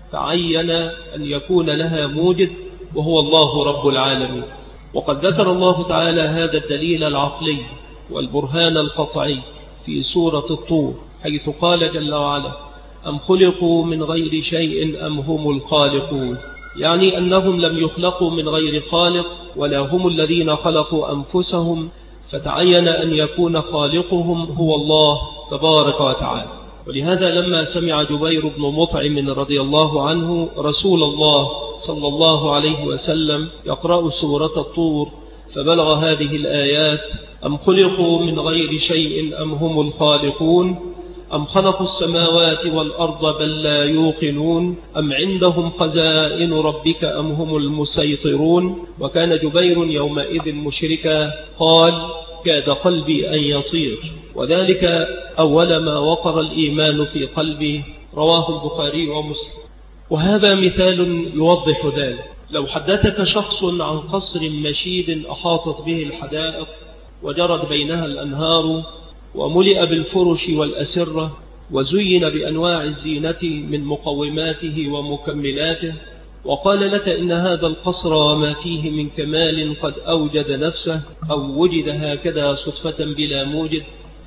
تعين أن يكون لها موجد وهو الله رب العالمين. وقد ذكر الله تعالى هذا الدليل العقلي والبرهان القطعي في سورة الطور، حيث قال جل وعلا: أم خلقوا من غير شيء أم هم الخالقون، يعني أنهم لم يخلقوا من غير خالق، ولا هم الذين خلقوا أنفسهم، فتعين أن يكون خالقهم هو الله تبارك وتعالى. ولهذا لما سمع جبير بن مطعم رضي الله عنه رسول الله صلى الله عليه وسلم يقرأ سورة الطور فبلغ هذه الآيات: أم خلقوا من غير شيء أم هم الخالقون، أم خلقوا السماوات والأرض بل لا يوقنون، أم عندهم خزائن ربك أم هم المسيطرون. وكان جبير يومئذ مشركا، قال: كاد قلبي أن يطير، وذلك أول ما وقر الإيمان في قلبه. رواه البخاري ومسلم. وهذا مثال يوضح ذلك. لو حدثك شخص عن قصر مشيد أحاطت به الحدائق وجرت بينها الأنهار وملئ بالفرش والأسرة وزين بأنواع الزينة من مقوماته ومكملاته، وقال لك إن هذا القصر وما فيه من كمال قد أوجد نفسه أو وجد هكذا صدفة بلا موجد،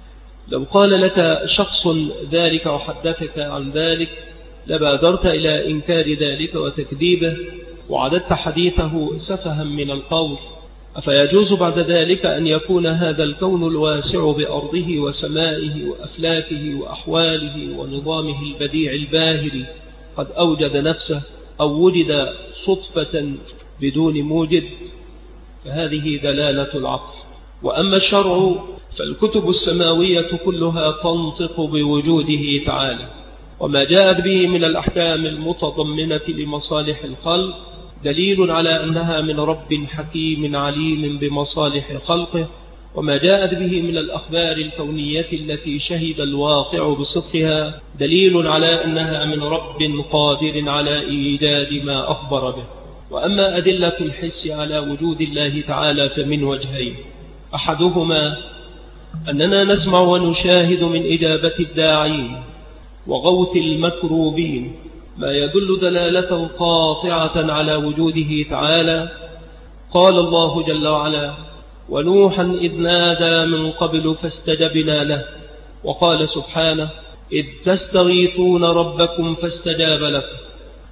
لو قال لك شخص ذلك وحدثك عن ذلك لبادرت إلى إنكار ذلك وتكذيبه، وعددت حديثه سفها من القول. أفيجوز بعد ذلك أن يكون هذا الكون الواسع بأرضه وسمائه وأفلاكه وأحواله ونظامه البديع الباهر قد أوجد نفسه أو وجد صدفة بدون موجد؟ فهذه دلالة العقل. وأما الشرع فالكتب السماوية كلها تنطق بوجوده تعالى، وما جاءت به من الأحكام المتضمنة لمصالح الخلق دليل على أنها من رب حكيم عليم بمصالح خلقه، وما جاءت به من الأخبار الكونية التي شهد الواقع بصدقها دليل على أنها من رب قادر على إيجاد ما أخبر به. وأما أدلة الحس على وجود الله تعالى فمن وجهين: أحدهما أننا نسمع ونشاهد من إجابة الداعين وغوث المكروبين ما يدل دلالة قاطعة على وجوده تعالى. قال الله جل وعلا: ونوحا إذ نادى من قبل فاستجبنا له. وقال سبحانه: إذ تستغيثون ربكم فاستجاب لكم.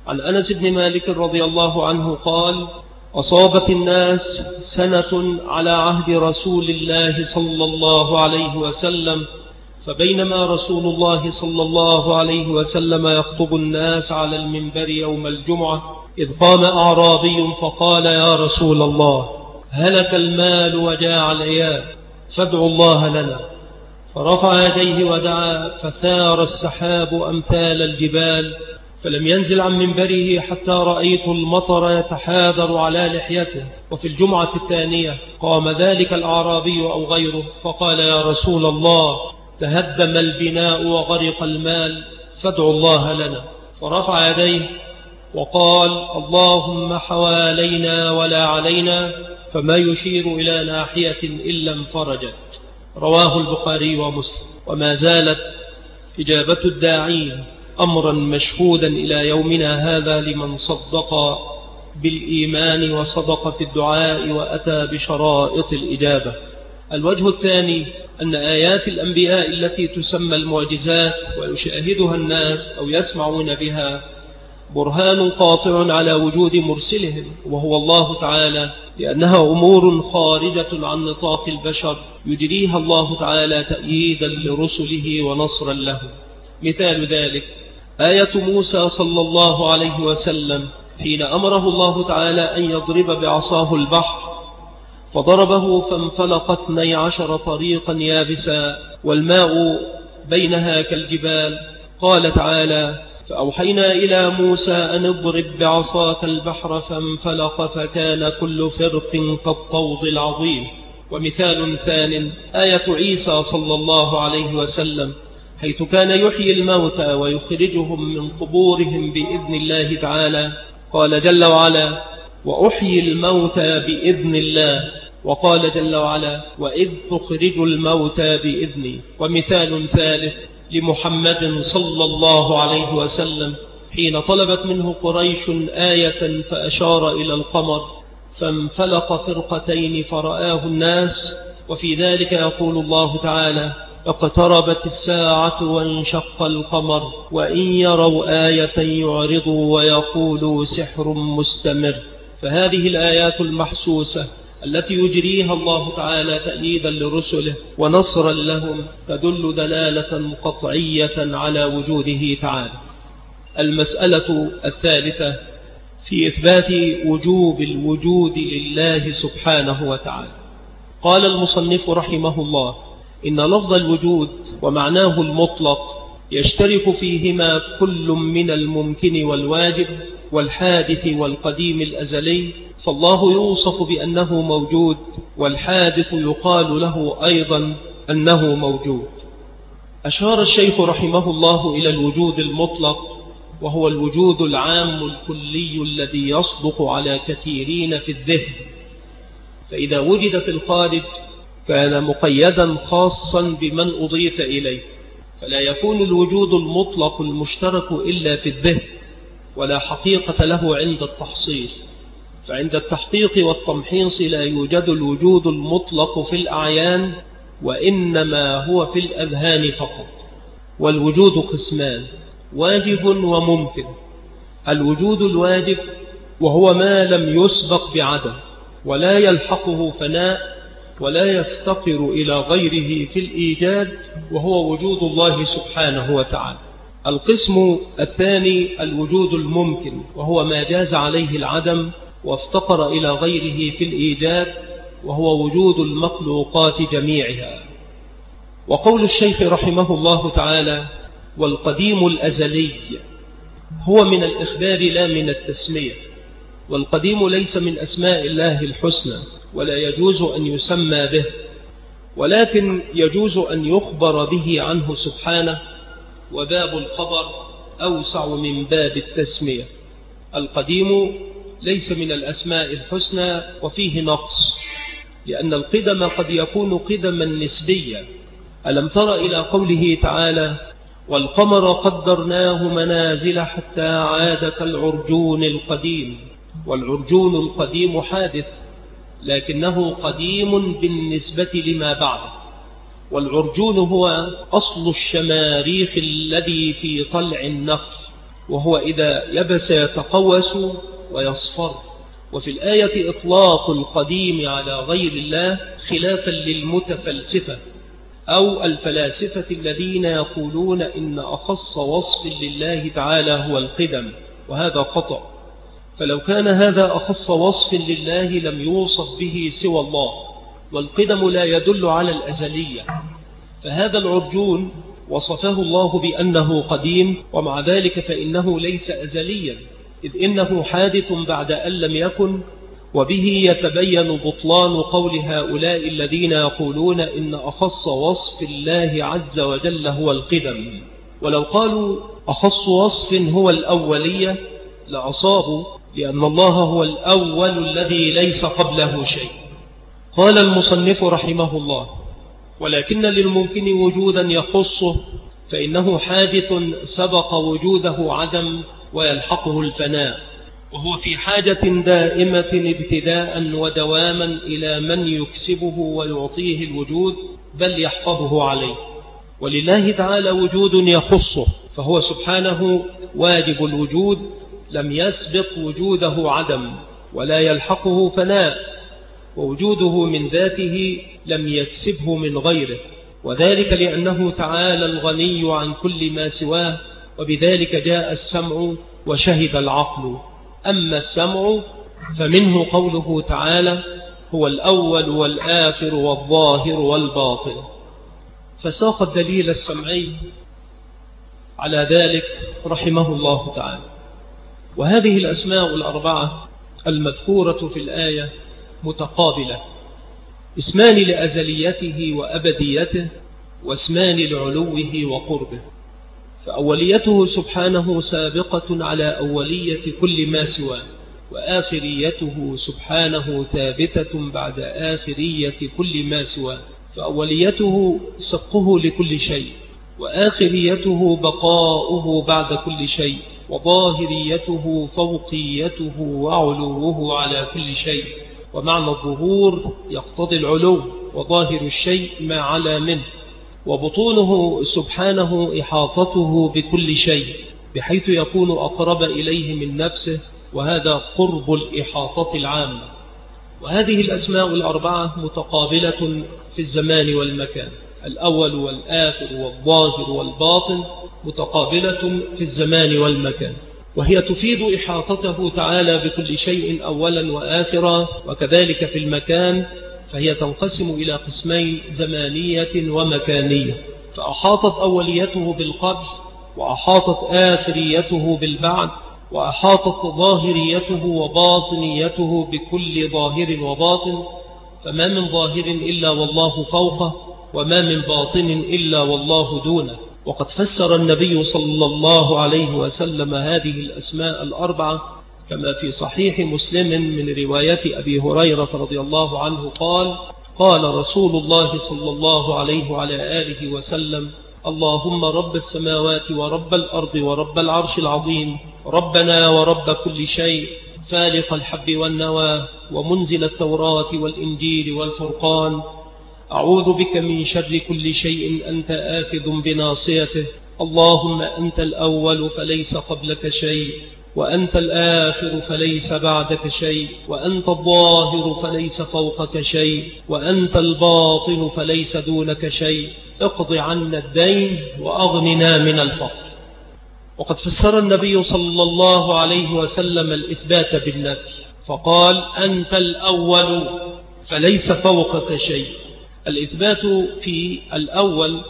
عن أنس بن مالك رضي الله عنه قال: أصابت الناس سنة على عهد رسول الله صلى الله عليه وسلم، فبينما رسول الله صلى الله عليه وسلم يخطب الناس على المنبر يوم الجمعة إذ قام أعرابي فقال: يا رسول الله، هلك المال وجاع العيال، فادعوا الله لنا. فرفع يديه ودعا، فثار السحاب أمثال الجبال، فلم ينزل عن منبره حتى رأيت المطر يتحاذر على لحيته. وفي الجمعة الثانية قام ذلك الأعرابي أو غيره فقال: يا رسول الله، تهدم البناء وغرق المال، فادعوا الله لنا. فرفع يديه وقال: اللهم حوالينا ولا علينا، فما يشير إلى ناحية إلا انفرجت. رواه البخاري ومسلم. وما زالت إجابة الداعين أمرا مشهودا إلى يومنا هذا لمن صدق بالإيمان وصدق في الدعاء وأتى بشرائط الإجابة. الوجه الثاني أن آيات الأنبياء التي تسمى المعجزات ويشاهدها الناس أو يسمعون بها برهان قاطع على وجود مرسلهم وهو الله تعالى، لأنها أمور خارجة عن نطاق البشر يجريها الله تعالى تأييدا لرسله ونصرا له. مثال ذلك آية موسى صلى الله عليه وسلم حين أمره الله تعالى أن يضرب بعصاه البحر، فضربه فانفلق اثني عشر طريقا يابسا والماء بينها كالجبال. قال تعالى: فأوحينا إلى موسى أن اضرب بعصاك البحر فانفلق فكان كل فرق كالطود العظيم. ومثال ثان آية عيسى صلى الله عليه وسلم حيث كان يحيي الموتى ويخرجهم من قبورهم بإذن الله تعالى. قال جل وعلا: وأحيي الموتى بإذن الله. وقال جل وعلا: وإذ تخرج الموتى بإذني. ومثال ثالث لمحمد صلى الله عليه وسلم حين طلبت منه قريش آية فأشار إلى القمر فانفلق فرقتين فرآه الناس. وفي ذلك يقول الله تعالى: اقتربت الساعة وانشق القمر وإن يروا آية يعرضوا ويقولوا سحر مستمر. فهذه الآيات المحسوسة التي يجريها الله تعالى تأييدا لرسله ونصرا لهم تدل دلالة قطعية على وجوده تعالى. المسألة الثالثة في إثبات وجوب الوجود لله سبحانه وتعالى. قال المصنف رحمه الله: إن لفظ الوجود ومعناه المطلق يشترك فيهما كل من الممكن والواجب والحادث والقديم الأزلي، فالله يوصف بأنه موجود، والحادث يقال له أيضا أنه موجود. أشار الشيخ رحمه الله إلى الوجود المطلق، وهو الوجود العام الكلي الذي يصدق على كثيرين في الذهن، فإذا وجد في الخارج كان مقيدا خاصا بمن أضيف إليه، فلا يكون الوجود المطلق المشترك إلا في الذهن، ولا حقيقة له عند التحصيل. فعند التحقيق والتمحيص لا يوجد الوجود المطلق في الأعيان، وإنما هو في الأذهان فقط. والوجود قسمان: واجب وممكن. الوجود الواجب وهو ما لم يسبق بعدم ولا يلحقه فناء ولا يفتقر إلى غيره في الإيجاد، وهو وجود الله سبحانه وتعالى. القسم الثاني الوجود الممكن، وهو ما جاز عليه العدم وافتقر إلى غيره في الإيجاد، وهو وجود المخلوقات جميعها. وقول الشيخ رحمه الله تعالى: والقديم الأزلي، هو من الإخبار لا من التسمية. والقديم ليس من أسماء الله الحسنى ولا يجوز أن يسمى به، ولكن يجوز أن يخبر به عنه سبحانه، وباب الخبر أوسع من باب التسمية. القديم ليس من الأسماء الحسنى وفيه نقص، لأن القدم قد يكون قدما نسبيا. ألم تر إلى قوله تعالى: والقمر قدرناه منازل حتى عاد كالعرجون القديم. والعرجون القديم حادث، لكنه قديم بالنسبة لما بعده. والعرجون هو أصل الشماريخ الذي في طلع النخل، وهو إذا يبس يتقوس ويصفر. وفي الآية إطلاق القديم على غير الله خلافا للمتفلسفة أو الفلاسفة الذين يقولون إن أخص وصف لله تعالى هو القدم، وهذا خطأ. فلو كان هذا أخص وصف لله لم يوصف به سوى الله، والقدم لا يدل على الأزلية. فهذا العرجون وصفه الله بأنه قديم، ومع ذلك فإنه ليس أزليا، إذ إنه حادث بعد أن لم يكن. وبه يتبين بطلان قول هؤلاء الذين يقولون إن أخص وصف الله عز وجل هو القدم. ولو قالوا أخص وصف هو الأولية لأصابوا، لأن الله هو الأول الذي ليس قبله شيء. قال المصنف رحمه الله: ولكن للممكن وجودا يخصه، فإنه حادث سبق وجوده عدم ويلحقه الفناء، وهو في حاجة دائمة ابتداء ودواما إلى من يكسبه ويعطيه الوجود بل يحفظه عليه. ولله تعالى وجود يخصه، فهو سبحانه واجب الوجود، لم يسبق وجوده عدم ولا يلحقه فناء، ووجوده من ذاته لم يكسبه من غيره، وذلك لأنه تعالى الغني عن كل ما سواه، وبذلك جاء السمع وشهد العقل. أما السمع فمنه قوله تعالى: هو الأول والآخر والظاهر والباطن. فساق الدليل السمعي على ذلك رحمه الله تعالى. وهذه الأسماء الأربعة المذكورة في الآية متقابلة، اسمان لأزليته وأبديته، واسمان لعلوه وقربه. فأوليته سبحانه سابقة على أولية كل ما سواه، وآخريته سبحانه ثابتة بعد آخرية كل ما سواه. فأوليته سبقه لكل شيء، وآخريته بقاؤه بعد كل شيء، وظاهريته فوقيته وعلوه على كل شيء. ومعنى الظهور يقتضي العلو، وظاهر الشيء ما علا منه. وبطونه سبحانه إحاطته بكل شيء، بحيث يكون أقرب إليه من نفسه، وهذا قرب الإحاطة العامة. وهذه الأسماء الأربعة متقابلة في الزمان والمكان، الأول والآخر والظاهر والباطن متقابلة في الزمان والمكان، وهي تفيد إحاطته تعالى بكل شيء أولا وآخرا. وكذلك في المكان فهي تنقسم إلى قسمين: زمانية ومكانية. فأحاطت أوليته بالقبل، وأحاطت آخريته بالبعد، وأحاطت ظاهريته وباطنيته بكل ظاهر وباطن. فما من ظاهر إلا والله فوقه، وما من باطن إلا والله دونه. وقد فسر النبي صلى الله عليه وسلم هذه الأسماء الأربعة كما في صحيح مسلم من رواية أبي هريرة رضي الله عنه قال: قال رسول الله صلى الله عليه وعلى آله وسلم: اللهم رب السماوات ورب الأرض ورب العرش العظيم، ربنا ورب كل شيء، فالق الحب والنوى، ومنزل التوراة والإنجيل والفرقان، أعوذ بك من شر كل شيء أنت آخذ بناصيته. اللهم أنت الأول فليس قبلك شيء، وأنت الآخر فليس بعدك شيء، وأنت الظاهر فليس فوقك شيء، وأنت الباطن فليس دونك شيء. اقض عنا الدين وأغننا من الفقر. وقد فسر النبي صلى الله عليه وسلم الإثبات بالنفي فقال: أنت الأول فليس فوقك شيء. الإثبات في الأول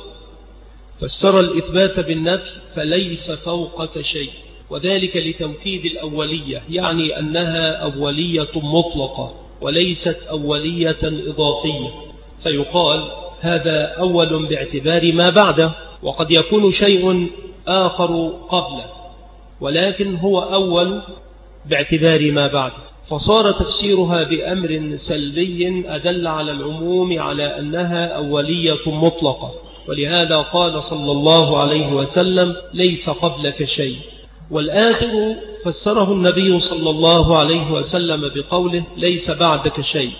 فسر الإثبات بالنفي فليس فوقك شيء، وذلك لتوكيد الأولية، يعني أنها أولية مطلقة وليست أولية إضافية. فيقال هذا أول باعتبار ما بعده، وقد يكون شيء آخر قبله، ولكن هو أول باعتبار ما بعده. فصار تفسيرها بأمر سلبي أدل على العموم على أنها أولية مطلقة، ولهذا قال صلى الله عليه وسلم: ليس قبلك شيء. والآخر فسره النبي صلى الله عليه وسلم بقوله: ليس بعدك شيء.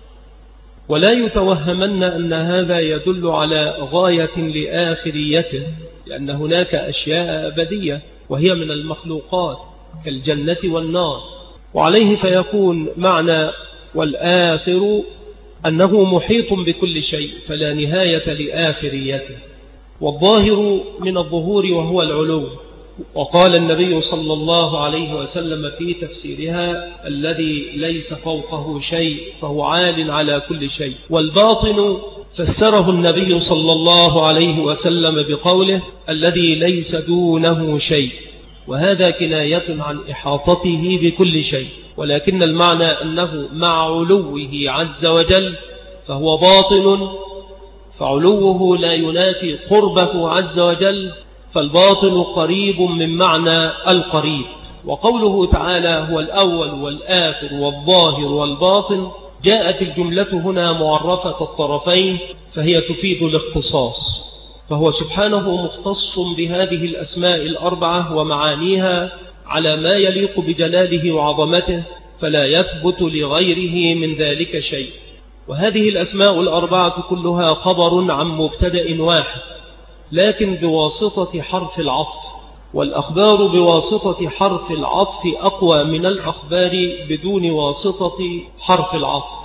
ولا يتوهمن أن هذا يدل على غاية لآخريته، لأن هناك أشياء أبدية، وهي من المخلوقات كالجنة والنار. وعليه فيكون معنى والآخر أنه محيط بكل شيء فلا نهاية لآخريته. والظاهر من الظهور وهو العلو. وقال النبي صلى الله عليه وسلم في تفسيرها: الذي ليس فوقه شيء فهو عال على كل شيء. والباطن فسره النبي صلى الله عليه وسلم بقوله: الذي ليس دونه شيء، وهذا كناية عن إحاطته بكل شيء، ولكن المعنى أنه مع علوه عز وجل فهو باطن، فعلوه لا ينافي قربه عز وجل، فالباطن قريب من معنى القريب. وقوله تعالى: هو الأول والآخر والظاهر والباطن، جاءت الجملة هنا معرفة الطرفين، فهي تفيد الاختصاص، فهو سبحانه مختص بهذه الأسماء الأربعة ومعانيها على ما يليق بجلاله وعظمته، فلا يثبت لغيره من ذلك شيء. وهذه الأسماء الأربعة كلها خبر عن مبتدأ واحد، لكن بواسطة حرف العطف، والأخبار بواسطة حرف العطف أقوى من الأخبار بدون واسطة حرف العطف.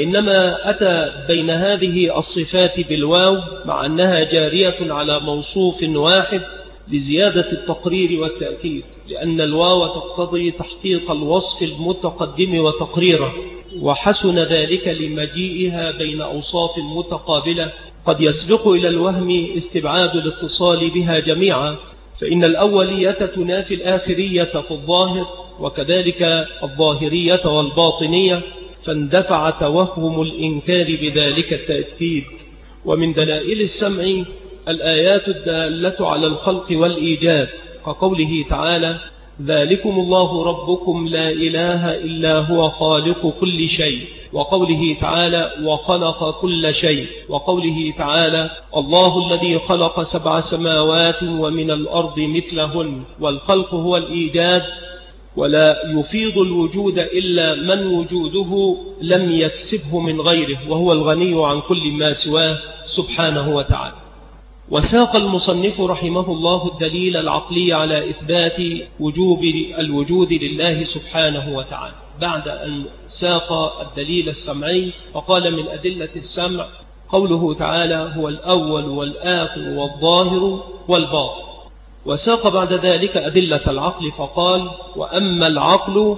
وإنما أتى بين هذه الصفات بالواو مع أنها جارية على موصوف واحد لزيادة التقرير والتأكيد، لأن الواو تقتضي تحقيق الوصف المتقدم وتقريره، وحسن ذلك لمجيئها بين أوصاف متقابلة قد يسبق إلى الوهم استبعاد الاتصال بها جميعا، فإن الأولية تنافي الآخرية في الظاهر، وكذلك الظاهرية والباطنية، فاندفع توهم الإنكار بذلك التأكيد. ومن دلائل السمع الآيات الدالة على الخلق والإيجاد، كقوله تعالى: ذلكم الله ربكم لا إله إلا هو خالق كل شيء، وقوله تعالى: وخلق كل شيء، وقوله تعالى: الله الذي خلق سبع سماوات ومن الأرض مثلهن. والخلق هو الإيجاد، ولا يفيض الوجود إلا من وجوده لم يكسبه من غيره، وهو الغني عن كل ما سواه سبحانه وتعالى. وساق المصنف رحمه الله الدليل العقلي على إثبات وجوب الوجود لله سبحانه وتعالى، بعد أن ساق الدليل السمعي فقال: من أدلة السمع قوله تعالى: هو الأول والآخر والظاهر والباطن. وساق بعد ذلك أدلة العقل فقال: وأما العقل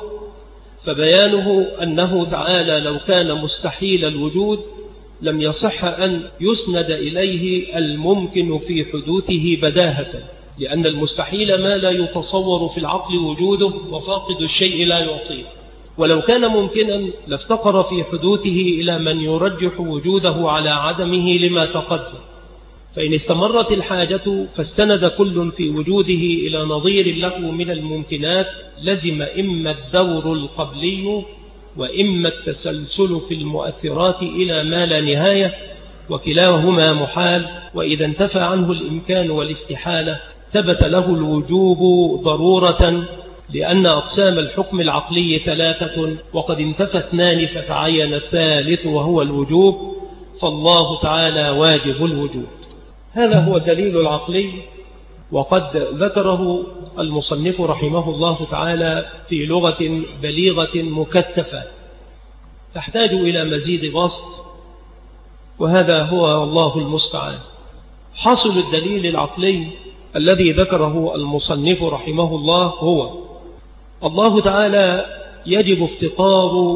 فبيانه أنه تعالى لو كان مستحيل الوجود لم يصح أن يسند إليه الممكن في حدوثه بداهة، لأن المستحيل ما لا يتصور في العقل وجوده، وفاقد الشيء لا يعطيه. ولو كان ممكنا لافتقر في حدوثه إلى من يرجح وجوده على عدمه لما تقدم. فإن استمرت الحاجة فاستند كل في وجوده إلى نظير له من الممكنات، لزم إما الدور القبلي وإما التسلسل في المؤثرات إلى ما لا نهاية، وكلاهما محال. وإذا انتفى عنه الإمكان والاستحالة ثبت له الوجوب ضرورة، لأن أقسام الحكم العقلي ثلاثة، وقد انتفى اثنان فتعين الثالث وهو الوجوب، فالله تعالى واجب الوجود. هذا هو الدليل العقلي، وقد ذكره المصنف رحمه الله تعالى في لغة بليغة مكثفة تحتاج إلى مزيد بسط، وهذا هو الله المستعان. حاصل الدليل العقلي الذي ذكره المصنف رحمه الله هو: الله تعالى يجب افتقار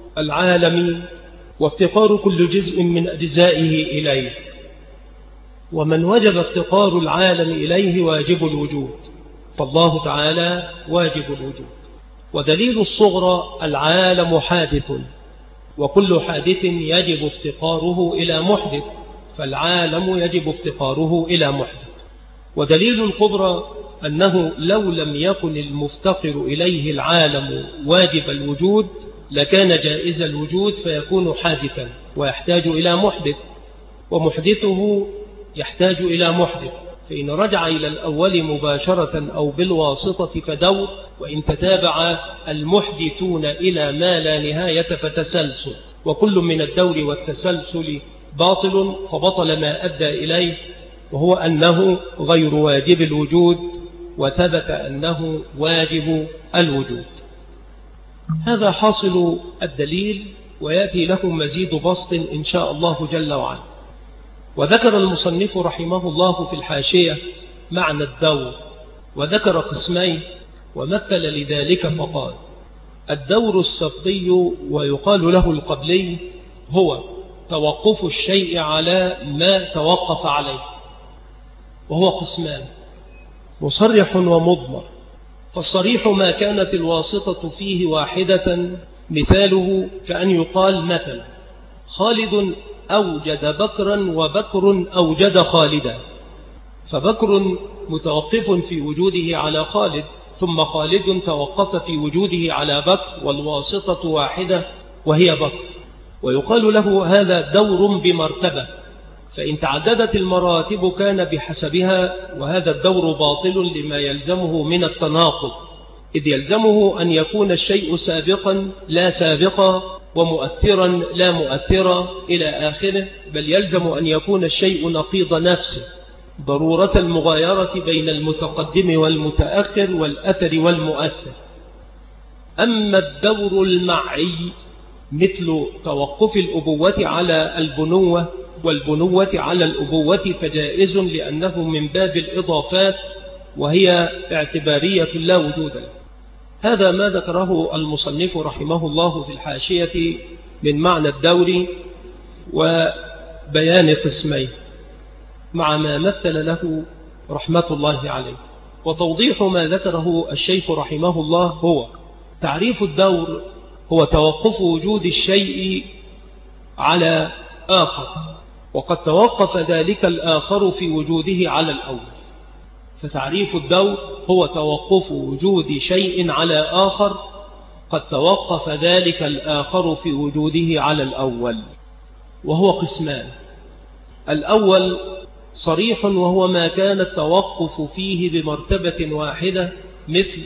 العالم وافتقار كل جزء من أجزائه إليه، ومن وجب افتقار العالم إليه واجب الوجود، فالله تعالى واجب الوجود. ودليل الصغرى: العالم حادث، وكل حادث يجب افتقاره إلى محدث، فالعالم يجب افتقاره إلى محدث. ودليل الكبرى: أنه لو لم يكن المفتقر إليه العالم واجب الوجود لكان جائز الوجود فيكون حادثا ويحتاج إلى محدث، ومحدثه يحتاج إلى محدث، فإن رجع إلى الأول مباشرة أو بالواسطة فدور، وإن تتابع المحدثون إلى ما لا نهاية فتسلسل، وكل من الدور والتسلسل باطل، فبطل ما أدى إليه، وهو أنه غير واجب الوجود وثبت أنه واجب الوجود. هذا حاصل الدليل، ويأتي له مزيد بسط إن شاء الله جل وعلا. وذكر المصنف رحمه الله في الحاشية معنى الدور، وذكر قسمين ومثل لذلك فقال: الدور السبقي ويقال له القبلي هو توقف الشيء على ما توقف عليه، وهو قسمان: مصرح ومضمر. فالصريح ما كانت الواسطة فيه واحدة، مثاله كأن يقال مثلا: خالد أوجد بكرا وبكر أوجد خالدا، فبكر متوقف في وجوده على خالد، ثم خالد توقف في وجوده على بكر، والواسطة واحدة وهي بكر. ويقال له هذا دور بمرتبة، فإن تعددت المراتب كان بحسبها، وهذا الدور باطل لما يلزمه من التناقض، إذ يلزمه أن يكون الشيء سابقا لا سابقا، ومؤثرا لا مؤثرا إلى آخره، بل يلزم أن يكون الشيء نقيض نفسه، ضرورة المغايرة بين المتقدم والمتأخر والأثر والمؤثر. أما الدور المعي مثل توقف الأبوة على البنوة والبنوة على الأبوة فجائز، لأنه من باب الإضافات وهي اعتبارية لا وجود له. هذا ما ذكره المصنف رحمه الله في الحاشية من معنى الدور وبيان قسميه، مع ما مثل له رحمة الله عليه. وتوضيح ما ذكره الشيخ رحمه الله هو تعريف الدور هو توقف وجود الشيء على آخر، وقد توقف ذلك الآخر في وجوده على الأول. فتعريف الدور هو توقف وجود شيء على آخر قد توقف ذلك الآخر في وجوده على الأول، وهو قسمان: الأول صريح، وهو ما كان التوقف فيه بمرتبة واحدة، مثل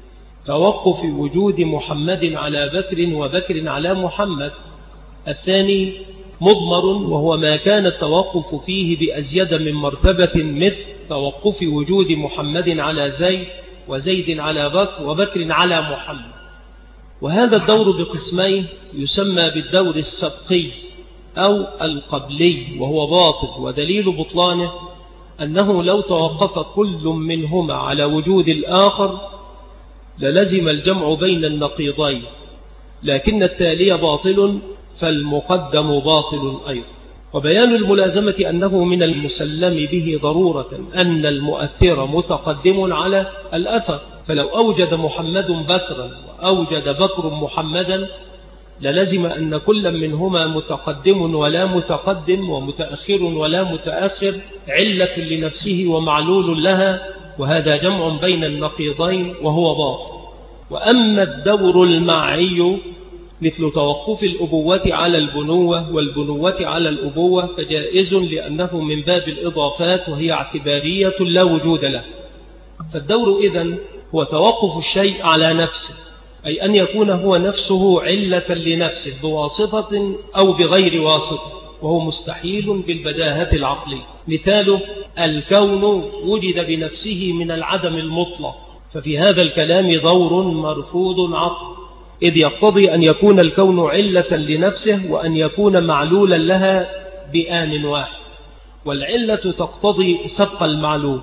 توقف وجود محمد على بكر وبكر على محمد. الثاني مضمر، وهو ما كان التوقف فيه بأزيد من مرتبة، مثل توقف وجود محمد على زيد وزيد على بكر وبكر على محمد. وهذا الدور بقسمين يسمى بالدور السبقي أو القبلي، وهو باطل. ودليل بطلانه أنه لو توقف كل منهما على وجود الآخر للزم الجمع بين النقيضين، لكن التالي باطل فالمقدم باطل أيضا. وبيان الملازمة أنه من المسلم به ضرورة أن المؤثر متقدم على الأثر، فلو أوجد محمد بكرا وأوجد بكر محمدا للزم أن كل منهما متقدم ولا متقدم، ومتأخر ولا متأخر، علة لنفسه ومعلول لها، وهذا جمع بين النقيضين وهو باطل. وأما الدور المعي مثل توقف الأبوة على البنوة والبنوة على الأبوة فجائز، لأنه من باب الإضافات وهي اعتبارية لا وجود له. فالدور إذن هو توقف الشيء على نفسه، أي أن يكون هو نفسه علة لنفسه بواسطة أو بغير واسطة، وهو مستحيل بالبداهة العقلية. مثاله الكون وجد بنفسه من العدم المطلق، ففي هذا الكلام دور مرفوض عقل، إذ يقتضي أن يكون الكون علة لنفسه وأن يكون معلولا لها بآن واحد، والعلة تقتضي سبق المعلول.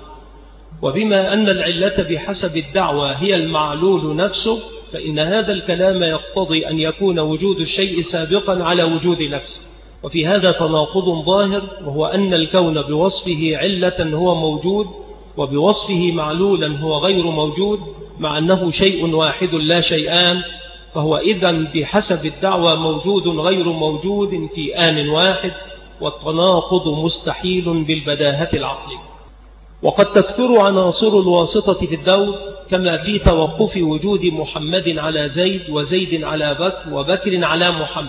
وبما أن العلة بحسب الدعوة هي المعلول نفسه، فإن هذا الكلام يقتضي أن يكون وجود الشيء سابقا على وجود نفسه. وفي هذا تناقض ظاهر، وهو أن الكون بوصفه علة هو موجود، وبوصفه معلولا هو غير موجود، مع أنه شيء واحد لا شيئان، فهو إذن بحسب الدعوة موجود غير موجود في آن واحد، والتناقض مستحيل بالبداهة العقلية. وقد تكثر عناصر الواسطة في الدور، كما في توقف وجود محمد على زيد وزيد على بكر وبكر على محمد.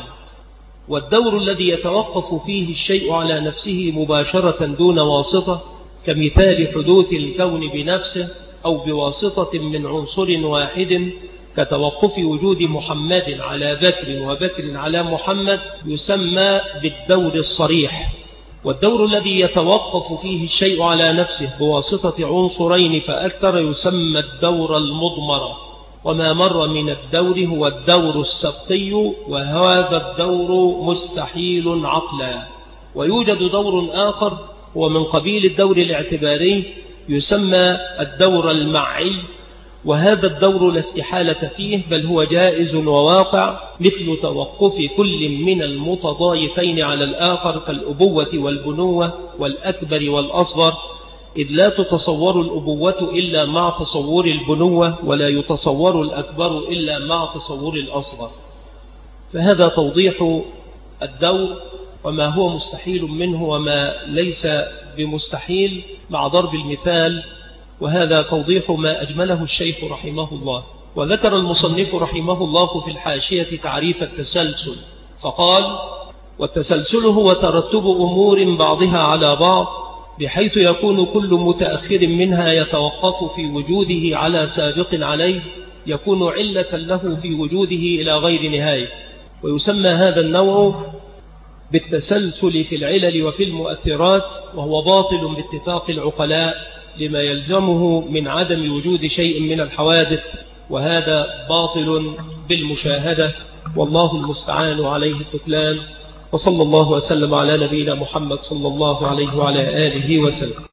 والدور الذي يتوقف فيه الشيء على نفسه مباشرة دون واسطة، كمثال حدوث الكون بنفسه أو بواسطة من عنصر واحد، كتوقف وجود محمد على بكر وبكر على محمد، يسمى بالدور الصريح، والدور الذي يتوقف فيه الشيء على نفسه بواسطة عنصرين فأكثر يسمى الدور المضمر، وما مر من الدور هو الدور السبقي، وهذا الدور مستحيل عقلا. ويوجد دور آخر هو من قبيل الدور الاعتباري يسمى الدور المعي، وهذا الدور لا استحالة فيه بل هو جائز وواقع، مثل توقف كل من المتضايفين على الآخر كالأبوة والبنوة والأكبر والأصغر، إذ لا تتصور الأبوة إلا مع تصور البنوة، ولا يتصور الأكبر إلا مع تصور الأصغر. فهذا توضيح الدور وما هو مستحيل منه وما ليس بمستحيل مع ضرب المثال، وهذا توضيح ما أجمله الشيخ رحمه الله. وذكر المصنف رحمه الله في الحاشية تعريف التسلسل فقال: والتسلسل هو ترتب أمور بعضها على بعض بحيث يكون كل متأخر منها يتوقف في وجوده على سابق عليه، يكون علة له في وجوده إلى غير نهاية. ويسمى هذا النوع بالتسلسل في العلل وفي المؤثرات، وهو باطل باتفاق العقلاء لما يلزمه من عدم وجود شيء من الحوادث، وهذا باطل بالمشاهدة، والله المستعان عليه التكلان. وصلى الله وسلم على نبينا محمد صلى الله عليه وعلى آله وسلم.